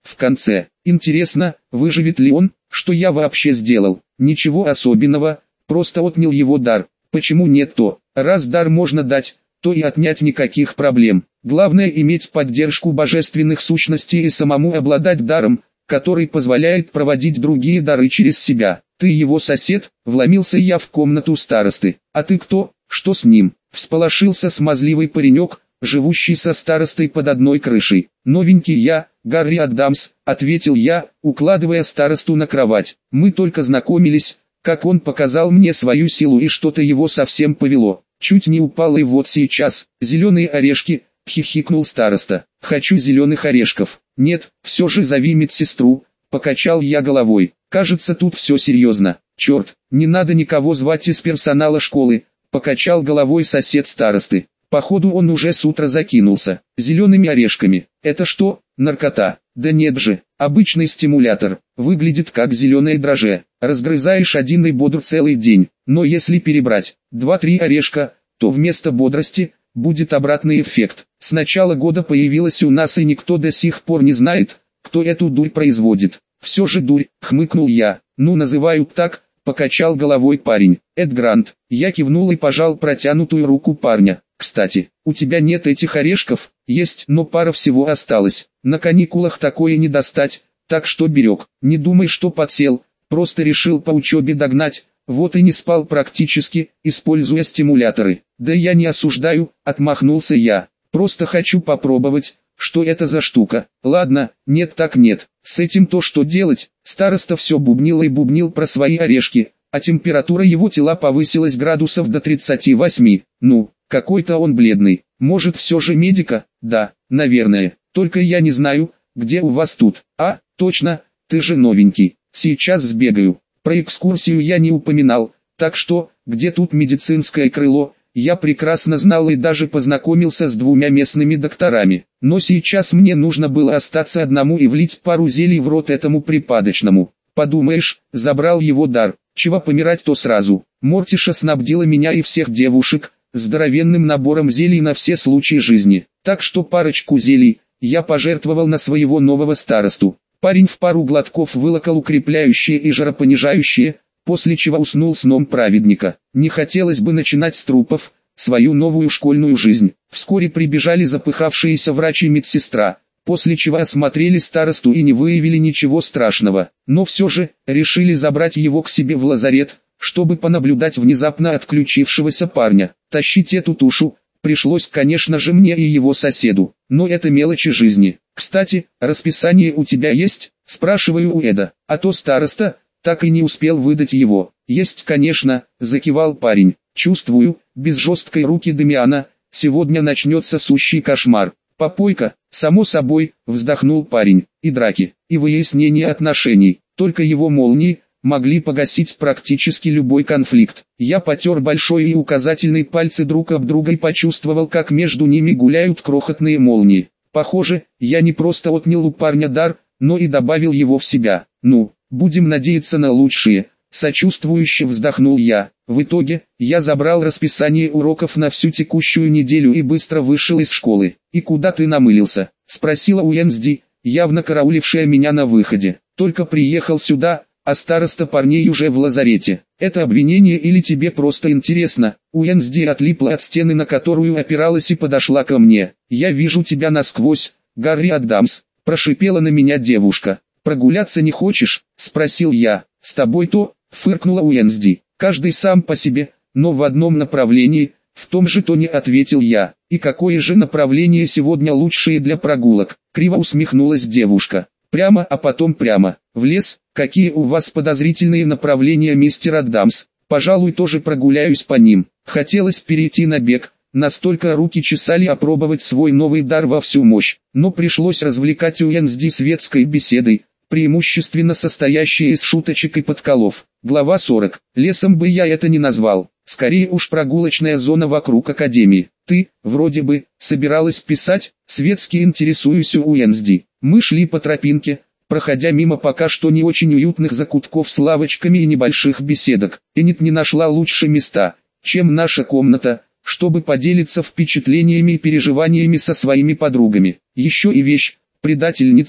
в конце. Интересно, выживет ли он? Что я вообще сделал? Ничего особенного, просто отнял его дар. Почему нет то? Раз дар можно дать, то и отнять никаких проблем. Главное иметь поддержку божественных сущностей и самому обладать даром, который позволяет проводить другие дары через себя. Ты его сосед? Вломился я в комнату старосты. А ты кто? Что с ним? Всполошился смазливый паренек, живущий со старостой под одной крышей. Новенький я, Гарри Адамс, ответил я, укладывая старосту на кровать. Мы только знакомились, как он показал мне свою силу и что-то его совсем повело. Чуть не упал и вот сейчас, зеленые орешки, хихикнул староста. Хочу зеленых орешков. Нет, все же зови медсестру, покачал я головой. Кажется, тут все серьезно. Черт, не надо никого звать из персонала школы, покачал головой сосед старосты. Походу он уже с утра закинулся. Зелеными орешками. Это что, наркота? Да нет же, обычный стимулятор. Выглядит как зеленое дрожжи. Разгрызаешь один и бодр целый день. Но если перебрать 2-3 орешка, то вместо бодрости будет обратный эффект. С начала года появилась у нас и никто до сих пор не знает, кто эту дурь производит. Все же дурь, хмыкнул я. Ну называют так, покачал головой парень. Эд Грант. Я кивнул и пожал протянутую руку парня. Кстати, у тебя нет этих орешков? Есть, но пара всего осталась. На каникулах такое не достать, так что берег. Не думай, что подсел, просто решил по учебе догнать, вот и не спал практически, используя стимуляторы. Да я не осуждаю, отмахнулся я. Просто хочу попробовать, что это за штука. Ладно, нет так нет. С этим то что делать? Староста все бубнил и бубнил про свои орешки, а температура его тела повысилась градусов до 38. Ну, какой-то он бледный. Может все же медика? Да, наверное. Только я не знаю, где у вас тут. А, точно, ты же новенький. Сейчас сбегаю. Про экскурсию я не упоминал, так что, где тут медицинское крыло, я прекрасно знал и даже познакомился с 2 местными докторами. Но сейчас мне нужно было остаться одному и влить пару зелий в рот этому припадочному. Подумаешь, забрал его дар. Чего помирать то сразу. Мортиша снабдила меня и всех девушек здоровенным набором зелий на все случаи жизни. Так что парочку зелий я пожертвовал на своего нового старосту. Парень в пару глотков вылокал укрепляющие и жаропонижающие, после чего уснул сном праведника. Не хотелось бы начинать с трупов свою новую школьную жизнь. Вскоре прибежали запыхавшиеся врач и медсестра, после чего осмотрели старосту и не выявили ничего страшного. Но все же, решили забрать его к себе в лазарет, чтобы понаблюдать внезапно отключившегося парня. Тащить эту тушу пришлось, конечно же, мне и его соседу, но это мелочи жизни. Кстати, расписание у тебя есть? Спрашиваю у Эда, а то староста так и не успел выдать его. Есть, конечно, закивал парень. Чувствую, без жесткой руки Дамиана сегодня начнется сущий кошмар. Попойка, само собой, вздохнул парень, и драки, и выяснение отношений. Только его молнии могли погасить практически любой конфликт. Я потер большой и указательный пальцы друг об друга и почувствовал, как между ними гуляют крохотные молнии. Похоже, я не просто отнял у парня дар, но и добавил его в себя. Ну, будем надеяться на лучшее. Сочувствующе вздохнул я. В итоге, я забрал расписание уроков на всю текущую неделю и быстро вышел из школы. «И куда ты намылился?» — спросила Уэнсди, явно караулившая меня на выходе. «Только приехал сюда, а староста парней уже в лазарете. Это обвинение или тебе просто интересно?» Уэнсди отлипла от стены, на которую опиралась, и подошла ко мне. «Я вижу тебя насквозь, Гарри Адамс», — прошипела на меня девушка. «Прогуляться не хочешь?» — спросил я. «С тобой-то», — фыркнула Уэнсди. «Каждый сам по себе, но в одном направлении», — в том же тоне ответил я. «И какое же направление сегодня лучшее для прогулок?» — криво усмехнулась девушка. «Прямо, а потом прямо. В лес? Какие у вас подозрительные направления, мистер Адамс? Пожалуй, тоже прогуляюсь по ним». Хотелось перейти на бег, настолько руки чесали опробовать свой новый дар во всю мощь. Но пришлось развлекать Уэнсди светской беседой, преимущественно состоящей из шуточек и подколов. Глава 40. Лесом бы я это не назвал. Скорее уж прогулочная зона вокруг академии. «Ты, вроде бы, собиралась писать?» — светски интересуюсь у Уэнсди. Мы шли по тропинке, проходя мимо пока что не очень уютных закутков с лавочками и небольших беседок. Энит не нашла лучше места, чем наша комната, чтобы поделиться впечатлениями и переживаниями со своими подругами. Еще и вещь, предательница,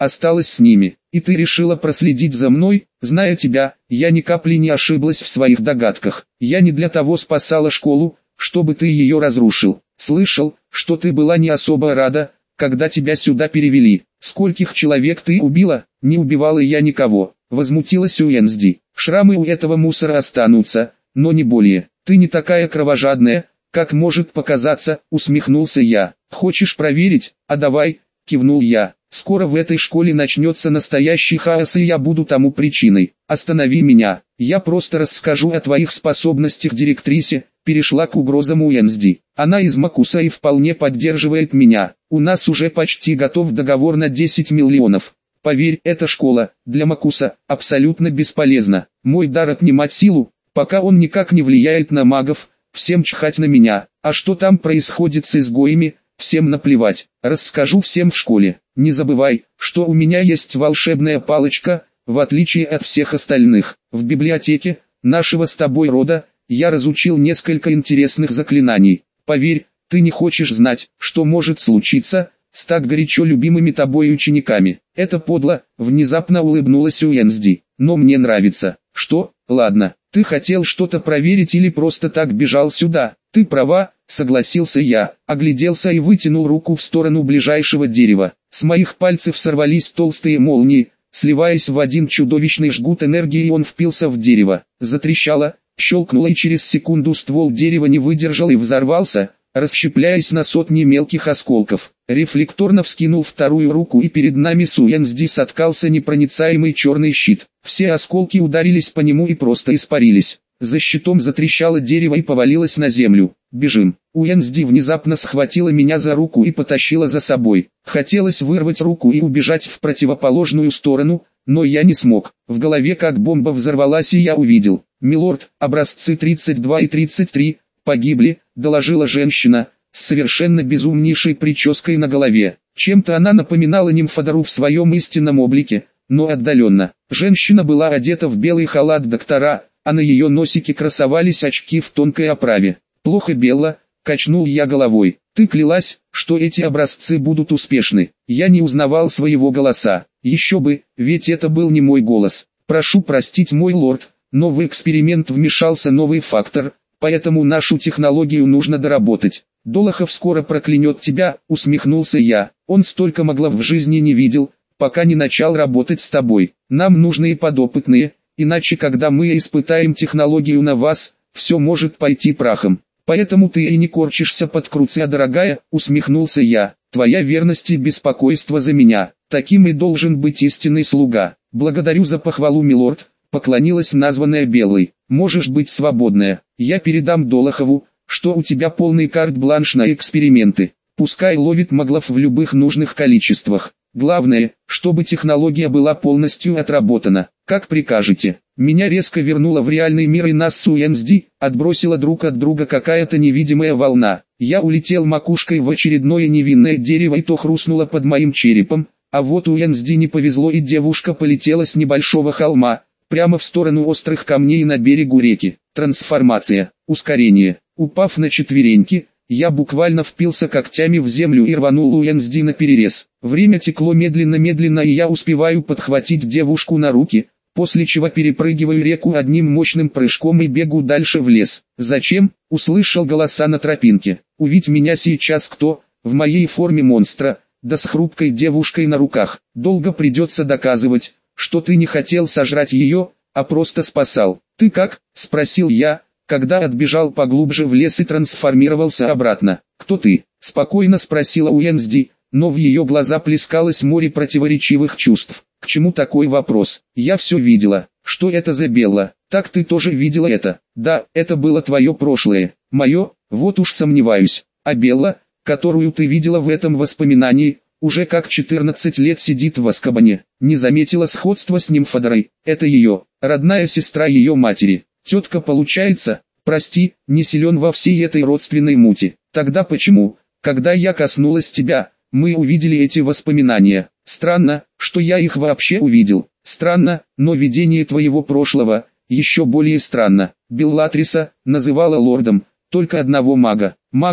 осталась с ними. И ты решила проследить за мной? Зная тебя, я ни капли не ошиблась в своих догадках. Я не для того спасала школу, чтобы ты ее разрушил. Слышал, что ты была не особо рада, когда тебя сюда перевели. Скольких человек ты убила? Не убивала я никого. Возмутилась Уэнсди. Шрамы у этого мусора останутся, но не более. Ты не такая кровожадная, как может показаться, усмехнулся я. Хочешь проверить? А давай, кивнул я. Скоро в этой школе начнется настоящий хаос, и я буду тому причиной. Останови меня. Я просто расскажу о твоих способностях директрисе. Перешла к угрозам Уэнсди. Она из Макуса и вполне поддерживает меня. У нас уже почти готов договор на 10 миллионов. Поверь, эта школа, для Макуса, абсолютно бесполезна. Мой дар отнимать силу, пока он никак не влияет на магов, всем чхать на меня. А что там происходит с изгоями, всем наплевать. Расскажу всем в школе. Не забывай, что у меня есть волшебная палочка, в отличие от всех остальных. В библиотеке, нашего с тобой рода, я разучил несколько интересных заклинаний. Поверь, ты не хочешь знать, что может случиться с так горячо любимыми тобой учениками. Это подло, внезапно улыбнулась Уэнсди. Но мне нравится. Что? Ладно, ты хотел что-то проверить или просто так бежал сюда? Ты права, согласился я, огляделся и вытянул руку в сторону ближайшего дерева. С моих пальцев сорвались толстые молнии, сливаясь в один чудовищный жгут энергии, и он впился в дерево. Затрещало, щелкнуло, и через секунду ствол дерева не выдержал и взорвался, расщепляясь на сотни мелких осколков. Рефлекторно вскинул вторую руку, и перед нами с Уэнсди соткался непроницаемый черный щит. Все осколки ударились по нему и просто испарились. За щитом затрещало дерево и повалилось на землю. «Бежим!» Уэнсди внезапно схватила меня за руку и потащила за собой. Хотелось вырвать руку и убежать в противоположную сторону, но я не смог. В голове как бомба взорвалась, и я увидел. «Милорд, образцы 32 и 33, погибли», — доложила женщина, с совершенно безумнейшей прической на голове. Чем-то она напоминала нимфодору в своем истинном облике, но отдаленно. Женщина была одета в белый халат доктора, а на ее носике красовались очки в тонкой оправе. «Плохо, Белла», — качнул я головой. «Ты клялась, что эти образцы будут успешны». Я не узнавал своего голоса. Еще бы, ведь это был не мой голос. «Прошу простить, мой лорд, но в эксперимент вмешался новый фактор, поэтому нашу технологию нужно доработать. Долохов скоро проклянет тебя», — усмехнулся я. «Он столько моглов в жизни не видел, пока не начал работать с тобой. Нам нужны и подопытные, иначе когда мы испытаем технологию на вас, все может пойти прахом. Поэтому ты и не корчишься под круця, дорогая», — усмехнулся я. «Твоя верность и беспокойство за меня, таким и должен быть истинный слуга». «Благодарю за похвалу, милорд», — поклонилась названная Белой. «Можешь быть свободная. Я передам Долохову, что у тебя полный карт-бланш на эксперименты. Пускай ловит маглов в любых нужных количествах. Главное, чтобы технология была полностью отработана. Как прикажете». Меня резко вернуло в реальный мир, и нас с Уэнсди отбросила друг от друга какая-то невидимая волна. Я улетел макушкой в очередное невинное дерево, и то хрустнуло под моим черепом, а вот Уэнсди не повезло, и девушка полетела с небольшого холма, прямо в сторону острых камней на берегу реки. Трансформация, ускорение. Упав на четвереньки, я буквально впился когтями в землю и рванул Уэнсди наперерез. Время текло медленно-медленно, и я успеваю подхватить девушку на руки, после чего перепрыгиваю реку одним мощным прыжком и бегу дальше в лес. «Зачем?» — услышал голоса на тропинке. «Увидь меня сейчас кто, в моей форме монстра, да с хрупкой девушкой на руках. Долго придется доказывать, что ты не хотел сожрать ее, а просто спасал». «Ты как?» — спросил я, когда отбежал поглубже в лес и трансформировался обратно. «Кто ты?» — спокойно спросила Уэнсди, но в ее глаза плескалось море противоречивых чувств. «К чему такой вопрос? Я все видела». «Что это за Белла? Так ты тоже видела это?» «Да, это было твое прошлое. Мое? Вот уж сомневаюсь. А Белла, которую ты видела в этом воспоминании, уже как 14 лет сидит в Азкабане. Не заметила сходства с нимфодорой. Это ее, родная сестра ее матери. Тетка получается. Прости, не силен во всей этой родственной мути. Тогда почему, когда я коснулась тебя, мы увидели эти воспоминания? Странно, что я их вообще увидел. Странно, но видение твоего прошлого еще более странно. Беллатриса называла лордом только одного мага. Мага,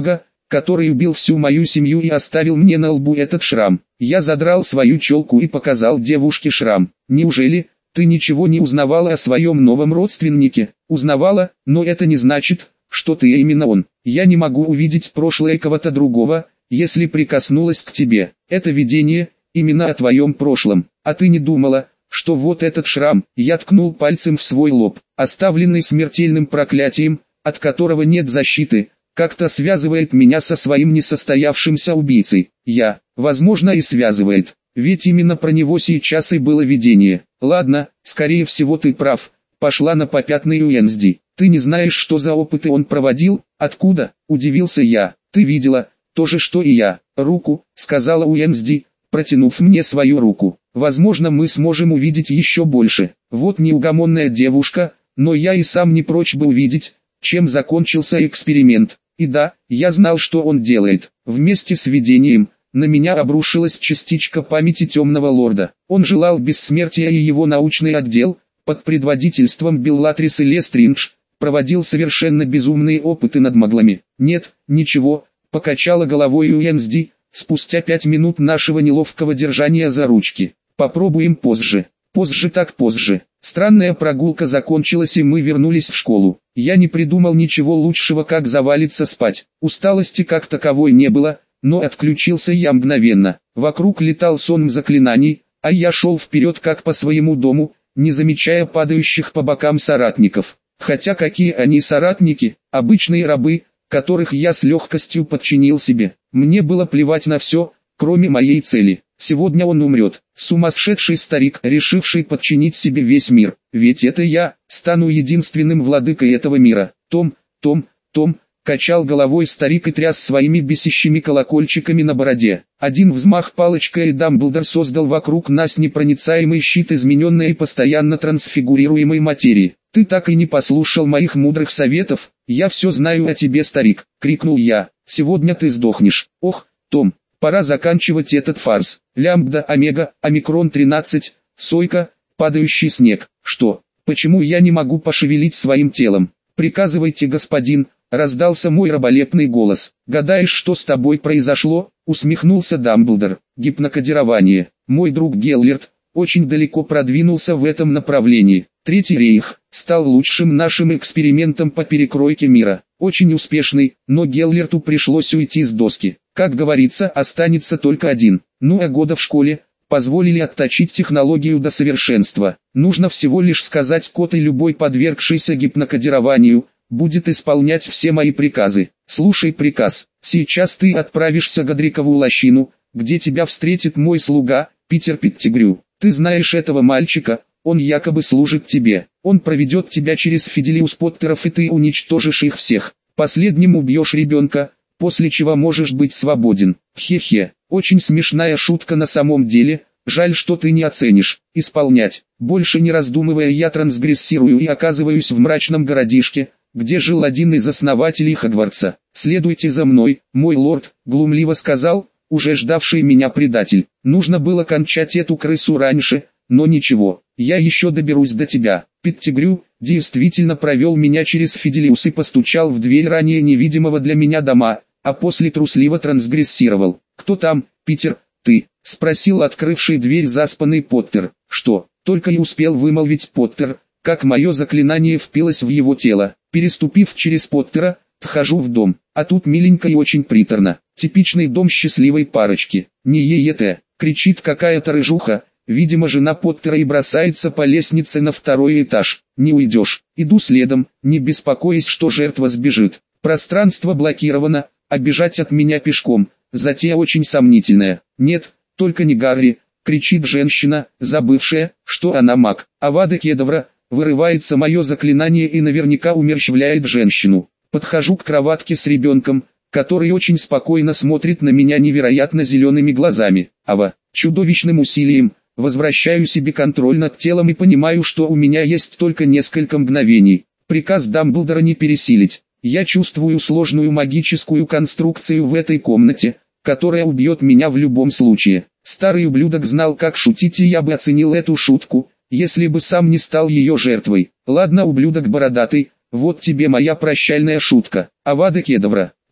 который убил всю мою семью и оставил мне на лбу этот шрам. Я задрал свою челку и показал девушке шрам. Неужели ты ничего не узнавала о своем новом родственнике? Узнавала, но это не значит, что ты именно он. Я не могу увидеть прошлое кого-то другого, если прикоснулась к тебе. Это видение, именно о твоем прошлом. А ты не думала, что вот этот шрам, я ткнул пальцем в свой лоб, оставленный смертельным проклятием, от которого нет защиты, как-то связывает меня со своим несостоявшимся убийцей. Возможно, и связывает, ведь именно про него сейчас и было видение. Ладно, скорее всего ты прав, пошла на попятный Уэнсди. Ты не знаешь, что за опыты он проводил? Откуда? Удивился я. Ты видела то же, что и я. Руку, сказала Уэнсди, протянув мне свою руку. Возможно, мы сможем увидеть еще больше. Вот неугомонная девушка, но я и сам не прочь бы увидеть, чем закончился эксперимент. И да, я знал, что он делает. Вместе с видением, на меня обрушилась частичка памяти Темного Лорда. Он желал бессмертия, и его научный отдел, под предводительством Беллатрисы Лестриндж, проводил совершенно безумные опыты над маглами. Нет, ничего, покачала головой Уэнсди, спустя 5 минут нашего неловкого держания за ручки. Попробуем позже. Позже так позже. Странная прогулка закончилась, и мы вернулись в школу. Я не придумал ничего лучшего, как завалиться спать. Усталости как таковой не было, но отключился я мгновенно. Вокруг летал сон заклинаний, а я шел вперед как по своему дому, не замечая падающих по бокам соратников. Хотя какие они соратники, обычные рабы, которых я с легкостью подчинил себе. Мне было плевать на все, кроме моей цели. Сегодня он умрет. Сумасшедший старик, решивший подчинить себе весь мир. Ведь это я стану единственным владыкой этого мира. Том, качал головой старик и тряс своими бесящими колокольчиками на бороде. Один взмах палочкой, и Дамблдор создал вокруг нас непроницаемый щит измененной и постоянно трансфигурируемой материи. «Ты так и не послушал моих мудрых советов, я все знаю о тебе, старик», — крикнул я. «Сегодня ты сдохнешь». «Ох, Том, пора заканчивать этот фарс. Лямбда, омега, омикрон 13, сойка, падающий снег. Что? Почему я не могу пошевелить своим телом? Приказывайте, господин», — раздался мой раболепный голос. «Гадаешь, что с тобой произошло?» — усмехнулся Дамблдор. «Гипнокодирование. Мой друг Геллерт очень далеко продвинулся в этом направлении. Третий рейх стал лучшим нашим экспериментом по перекройке мира. Очень успешный, но Геллерту пришлось уйти с доски. Как говорится, останется только один. Ну а года в школе позволили отточить технологию до совершенства. Нужно всего лишь сказать код, и любой подвергшийся гипнокодированию будет исполнять все мои приказы. Слушай приказ. Сейчас ты отправишься к Годрикову лощину, где тебя встретит мой слуга, Питер Петтигрю. Ты знаешь этого мальчика, он якобы служит тебе. Он проведет тебя через Фиделиус Поттеров, и ты уничтожишь их всех. Последним убьешь ребенка, после чего можешь быть свободен. Хе-хе, очень смешная шутка на самом деле, жаль, что ты не оценишь. Исполнять. Больше не раздумывая, я трансгрессирую и оказываюсь в мрачном городишке, где жил один из основателей Хогвартса. «Следуйте за мной, мой лорд», — глумливо сказал уже ждавший меня предатель. Нужно было кончать эту крысу раньше, но ничего, я еще доберусь до тебя. Петтигрю действительно провел меня через Фиделиус и постучал в дверь ранее невидимого для меня дома, а после трусливо трансгрессировал. «Кто там, Питер, ты?» — спросил открывший дверь заспанный Поттер. «Что?» — только и успел вымолвить Поттер, как мое заклинание впилось в его тело. Переступив через Поттера, вхожу в дом, а тут миленько и очень приторно. Типичный дом счастливой парочки. «Не е-е-те!» — кричит какая-то рыжуха, видимо жена Поттера, и бросается по лестнице на 2-й этаж. «Не уйдешь!» Иду следом, не беспокоясь, что жертва сбежит. Пространство блокировано, а бежать от меня пешком — затея очень сомнительная. «Нет, только не Гарри!» — кричит женщина, забывшая, что она маг. Авада Кедавра, вырывается мое заклинание и наверняка умерщвляет женщину. Подхожу к кроватке с ребенком, который очень спокойно смотрит на меня невероятно зелеными глазами. Чудовищным усилием возвращаю себе контроль над телом и понимаю, что у меня есть только несколько мгновений. Приказ Дамблдора не пересилить. Я чувствую сложную магическую конструкцию в этой комнате, которая убьет меня в любом случае. Старый ублюдок знал, как шутить, и я бы оценил эту шутку, если бы сам не стал ее жертвой. Ладно, ублюдок бородатый, вот тебе моя прощальная шутка. Авада Кедавра.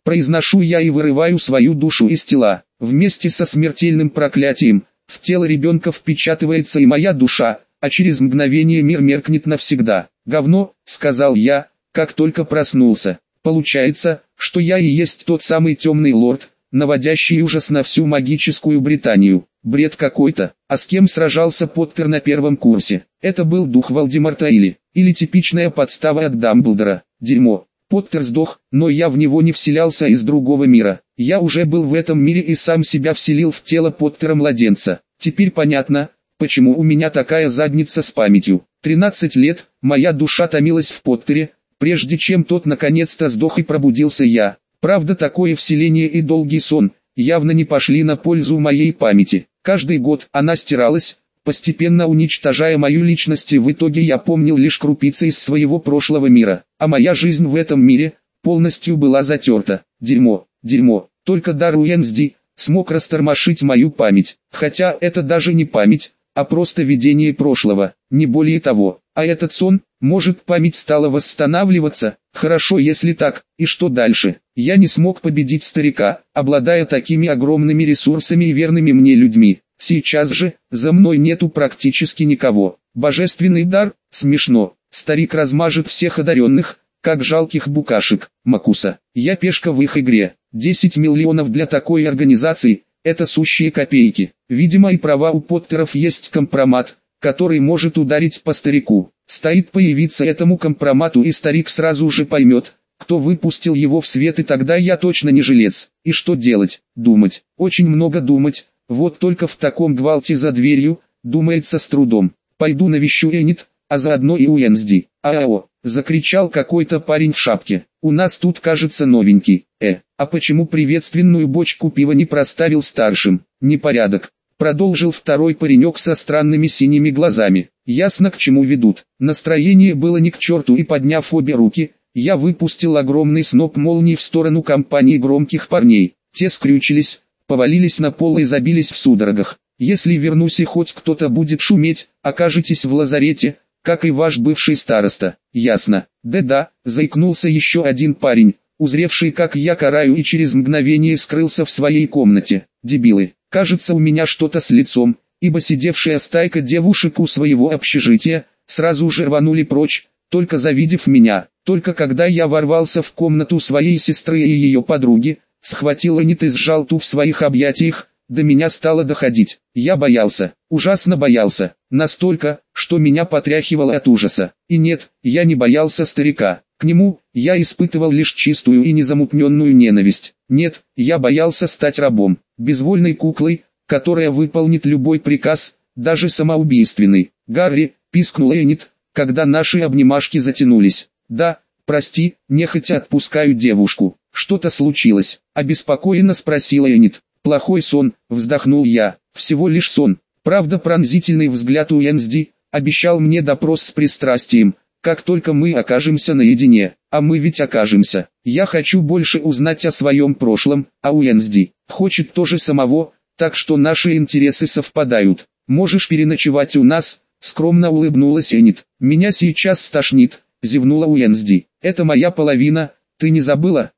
произношу я и вырываю свою душу из тела. Вместе со смертельным проклятием, в тело ребенка впечатывается и моя душа, а через мгновение мир меркнет навсегда. «Говно», — сказал я, как только проснулся. Получается, что я и есть тот самый темный лорд, наводящий ужас на всю магическую Британию. Бред какой-то. А с кем сражался Поттер на первом курсе? Это был дух Волдеморта или типичная подстава от Дамблдора? Дерьмо. Поттер сдох, но я в него не вселялся из другого мира. Я уже был в этом мире и сам себя вселил в тело Поттера-младенца. Теперь понятно, почему у меня такая задница с памятью. 13 лет, моя душа томилась в Поттере, прежде чем тот наконец-то сдох и пробудился я. Правда, такое вселение и долгий сон явно не пошли на пользу моей памяти. Каждый год она стиралась, постепенно уничтожая мою личность, и в итоге я помнил лишь крупицы из своего прошлого мира. А моя жизнь в этом мире полностью была затерта. Дерьмо, дерьмо. Только дар Уэнсди смог растормошить мою память. Хотя это даже не память, а просто видение прошлого, не более того. А этот сон, может, память стала восстанавливаться? Хорошо, если так, и что дальше? Я не смог победить старика, обладая такими огромными ресурсами и верными мне людьми. Сейчас же, за мной нету практически никого. Божественный дар? Смешно. Старик размажет всех одаренных, как жалких букашек. Макуса. Я пешка в их игре. 10 миллионов для такой организации – это сущие копейки. Видимо, и права у Поттеров есть компромат, который может ударить по старику. Стоит появиться этому компромату, и старик сразу же поймет, кто выпустил его в свет, и тогда я точно не жилец. И что делать? Думать. Очень много думать. Вот только в таком гвалте за дверью, думается с трудом. Пойду навещу Энит, а заодно и Уэнсди. «Ао!» — закричал какой-то парень в шапке. «У нас тут, кажется, новенький. А почему приветственную бочку пива не проставил старшим? Непорядок!» Продолжил второй паренек со странными синими глазами. Ясно, к чему ведут. Настроение было ни к черту, и подняв обе руки, я выпустил огромный сноп молний в сторону компании громких парней. Те скрючились, повалились на пол и забились в судорогах. «Если вернусь и хоть кто-то будет шуметь, окажетесь в лазарете, как и ваш бывший староста». «Ясно». «Да-да», заикнулся еще один парень, узревший, как я караю, и через мгновение скрылся в своей комнате. «Дебилы». Кажется, у меня что-то с лицом, ибо сидевшая стайка девушек у своего общежития сразу же рванули прочь, только завидев меня. Только когда я ворвался в комнату своей сестры и ее подруги, схватил Энит и сжал ту в своих объятиях, до меня стало доходить. Я боялся, ужасно боялся, настолько, что меня потряхивало от ужаса. И нет, я не боялся старика. К нему я испытывал лишь чистую и незамутненную ненависть. Нет, я боялся стать рабом, безвольной куклой, которая выполнит любой приказ, даже самоубийственный. «Гарри», — пискнула Энит, когда наши обнимашки затянулись. «Да, прости», — нехотя отпускаю девушку. «Что-то случилось?» — обеспокоенно спросила Энит. «Плохой сон», — вздохнул я. «Всего лишь сон». Правда, пронзительный взгляд Уэнсди обещал мне допрос с пристрастием, как только мы окажемся наедине. А мы ведь окажемся. Я хочу больше узнать о своем прошлом, а Уэнсди хочет то же самого, так что наши интересы совпадают. «Можешь переночевать у нас», — скромно улыбнулась Энит. «Меня сейчас стошнит», — зевнула Уэнсди. «Это моя половина, ты не забыла,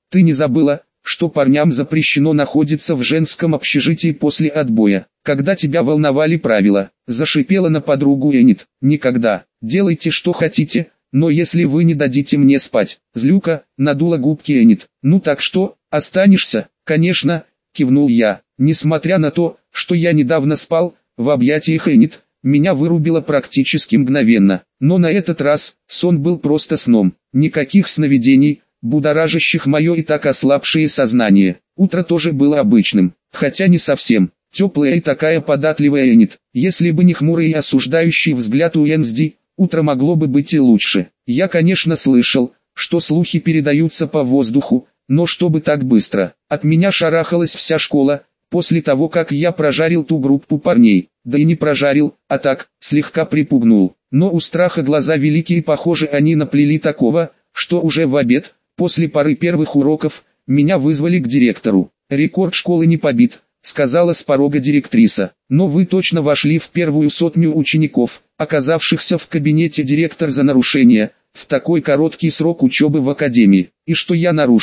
что парням запрещено находиться в женском общежитии после отбоя, когда тебя волновали правила», — зашипела на подругу Энит. «Никогда. Делайте что хотите, но если вы не дадите мне спать». Злюка, надула губки Энит. «Ну так что, останешься?» «Конечно», — кивнул я. Несмотря на то, что я недавно спал в объятиях Энит, меня вырубило практически мгновенно. Но на этот раз сон был просто сном. Никаких сновидений, будоражащих мое и так ослабшее сознание. Утро тоже было обычным, хотя не совсем. Теплая и такая податливая Энит. Если бы не хмурый и осуждающий взгляд Уэнсди, утро могло бы быть и лучше. Я, конечно, слышал, что слухи передаются по воздуху, но чтобы так быстро. От меня шарахалась вся школа, после того как я прожарил ту группу парней. Да и не прожарил, а так, слегка припугнул. Но у страха глаза великие, похоже, они наплели такого, что уже в обед, после пары первых уроков, меня вызвали к директору. «Рекорд школы не побит», — сказала с порога директриса. «Но вы точно вошли в первую сотню учеников, оказавшихся в кабинете директора за нарушение, в такой короткий срок учебы в академии». «И что я нарушил?» —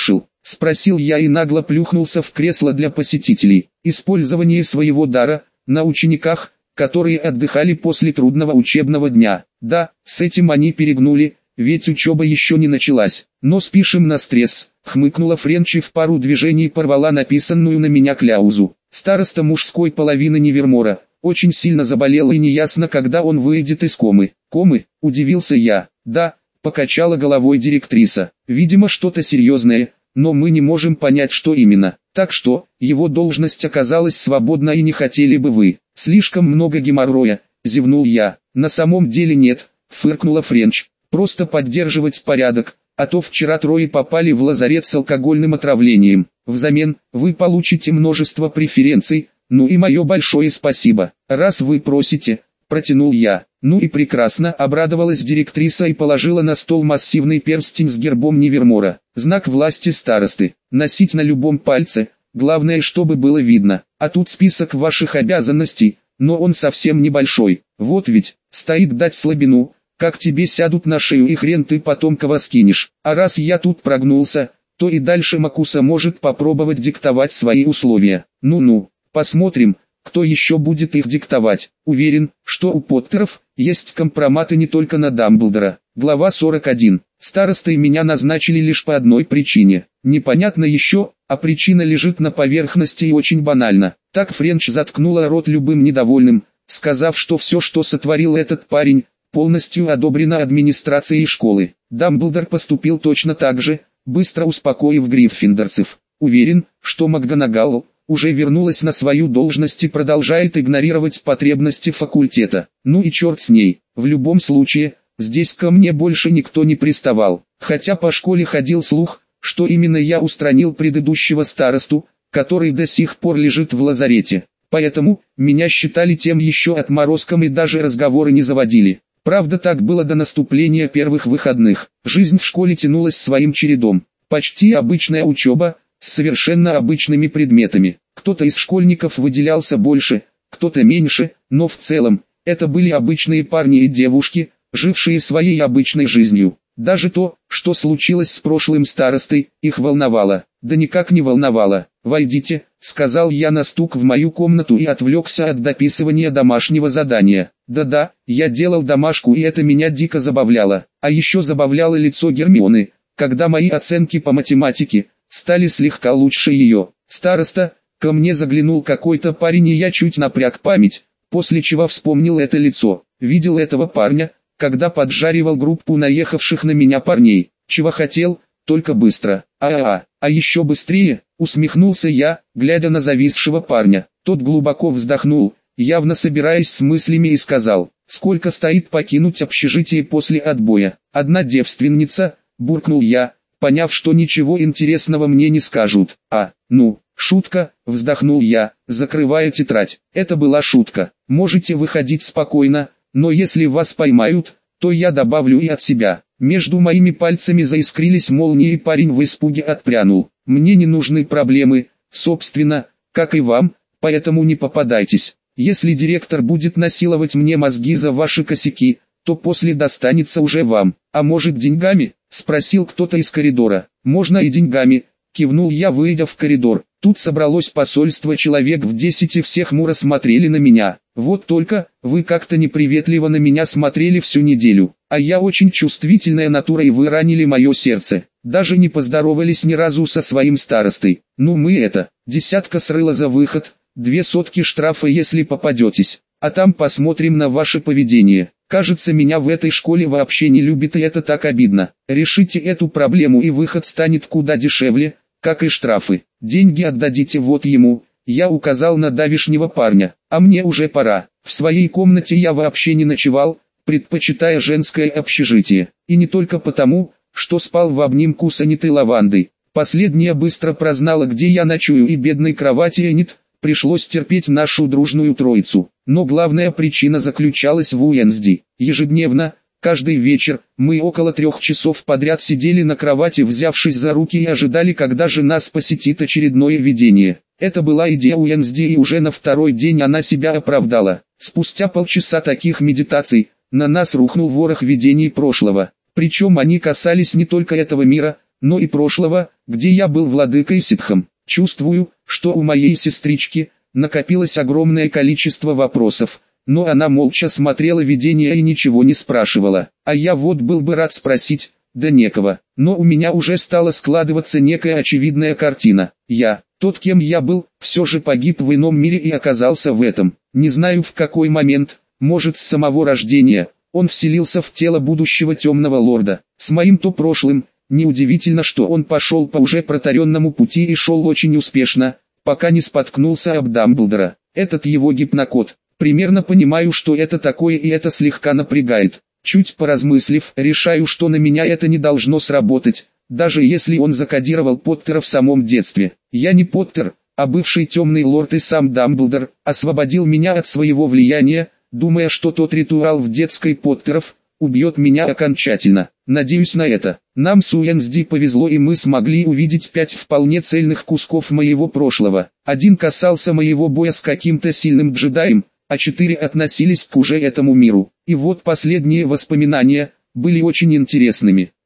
спросил я и нагло плюхнулся в кресло для посетителей. Использование своего дара на учениках, которые отдыхали после трудного учебного дня. Да, с этим они перегнули, ведь учеба еще не началась. Но спишем на стресс, хмыкнула Френч и в пару движений порвала написанную на меня кляузу. Староста мужской половины Невермора очень сильно заболел и неясно, когда он выйдет из комы. Комы? Удивился я. Да, покачала головой директриса. Видимо, что-то серьезное, но мы не можем понять, что именно. Так что, его должность оказалась свободна и не хотели бы вы. Слишком много геморроя, зевнул я. На самом деле нет, фыркнула Френч. Просто поддерживать порядок, а то вчера трое попали в лазарет с алкогольным отравлением. Взамен, вы получите множество преференций, ну и мое большое спасибо. Раз вы просите, протянул я. Ну и прекрасно, обрадовалась директриса и положила на стол массивный перстень с гербом Невермора. Знак власти старосты. Носить на любом пальце, главное, чтобы было видно. А тут список ваших обязанностей, но он совсем небольшой. Вот ведь, стоит дать слабину, как тебе сядут на шею и хрен ты потом кого скинешь. А раз я тут прогнулся, то и дальше Макуса может попробовать диктовать свои условия. Ну-ну, посмотрим, кто еще будет их диктовать. Уверен, что у Поттеров есть компроматы не только на Дамблдора. Глава 41. Старостой меня назначили лишь по одной причине. Непонятно еще, а причина лежит на поверхности и очень банально. Так Френч заткнула рот любым недовольным, сказав, что все, что сотворил этот парень, полностью одобрено администрацией школы. Дамблдор поступил точно так же, быстро успокоив гриффиндорцев. Уверен, что МакГонагал уже вернулась на свою должность и продолжает игнорировать потребности факультета. Ну и черт с ней, в любом случае, здесь ко мне больше никто не приставал. Хотя по школе ходил слух, что именно я устранил предыдущего старосту, который до сих пор лежит в лазарете. Поэтому, меня считали тем еще отморозком и даже разговоры не заводили. Правда, так было до наступления первых выходных. Жизнь в школе тянулась своим чередом. Почти обычная учеба, с совершенно обычными предметами. Кто-то из школьников выделялся больше, кто-то меньше, но в целом, это были обычные парни и девушки, жившие своей обычной жизнью. Даже то, что случилось с прошлым старостой, их волновало. Да никак не волновало. «Войдите», — сказал я на стук в мою комнату и отвлекся от дописывания домашнего задания. Да-да, я делал домашку, и это меня дико забавляло. А еще забавляло лицо Гермионы, когда мои оценки по математике стали слегка лучше ее. «Староста», ко мне заглянул какой-то парень, и я чуть напряг память, после чего вспомнил это лицо. Видел этого парня, когда поджаривал группу наехавших на меня парней. Чего хотел, только быстро. А еще быстрее, усмехнулся я, глядя на зависшего парня. Тот глубоко вздохнул, явно собираясь с мыслями, и сказал: «Сколько стоит покинуть общежитие после отбоя?» «Одна девственница», буркнул я, поняв, что ничего интересного мне не скажут. Ну, шутка», вздохнул я, закрывая тетрадь. Это была шутка. Можете выходить спокойно, но если вас поймают, то я добавлю и от себя. Между моими пальцами заискрились молнии, и парень в испуге отпрянул. Мне не нужны проблемы, собственно, как и вам, поэтому не попадайтесь. Если директор будет насиловать мне мозги за ваши косяки, то после достанется уже вам. А может, деньгами? Спросил кто-то из коридора. Можно и деньгами, кивнул я, выйдя в коридор. Тут собралось посольство человек в 10, и все хмуро смотрели на меня. Вот только, вы как-то неприветливо на меня смотрели всю неделю. А я очень чувствительная натура, и вы ранили мое сердце. Даже не поздоровались ни разу со своим старостой. Ну мы это, 10 срыла за выход, 200 штрафа, если попадетесь. А там посмотрим на ваше поведение. Кажется, меня в этой школе вообще не любят, и это так обидно. Решите эту проблему, и выход станет куда дешевле, как и штрафы. Деньги отдадите вот ему». Я указал на давишнего парня. «А мне уже пора. В своей комнате я вообще не ночевал, предпочитая женское общежитие. И не только потому, что спал в обнимку с Анитой Лавандой. Последняя быстро прознала, где я ночую, и бедной кровати Анит пришлось терпеть нашу дружную троицу. Но главная причина заключалась в Уэнсди. Ежедневно, каждый вечер, мы около 3 часов подряд сидели на кровати, взявшись за руки, и ожидали, когда же нас посетит очередное видение. Это была идея Уэнсди, и уже на второй день она себя оправдала. Спустя полчаса таких медитаций, на нас рухнул ворох видений прошлого. Причем они касались не только этого мира, но и прошлого, где я был владыкой ситхом. Чувствую, что у моей сестрички накопилось огромное количество вопросов, но она молча смотрела видение и ничего не спрашивала. А я вот был бы рад спросить, да некого. Но у меня уже стала складываться некая очевидная картина. Тот, кем я был, все же погиб в ином мире и оказался в этом. Не знаю в какой момент, может с самого рождения, он вселился в тело будущего темного лорда. С моим-то прошлым, неудивительно, что он пошел по уже протаренному пути и шел очень успешно, пока не споткнулся об Дамблдора. Этот его гипнокод. Примерно понимаю, что это такое, и это слегка напрягает. Чуть поразмыслив, решаю, что на меня это не должно сработать, даже если он закодировал Поттера в самом детстве. Я не Поттер, а бывший темный лорд, и сам Дамблдор освободил меня от своего влияния, думая, что тот ритуал в детской Поттеров убьет меня окончательно. Надеюсь на это. Нам с Уэнсди повезло, и мы смогли увидеть 5 вполне цельных кусков моего прошлого. Один касался моего боя с каким-то сильным джедаем, а 4 относились к уже этому миру. И вот последние воспоминания были очень интересными.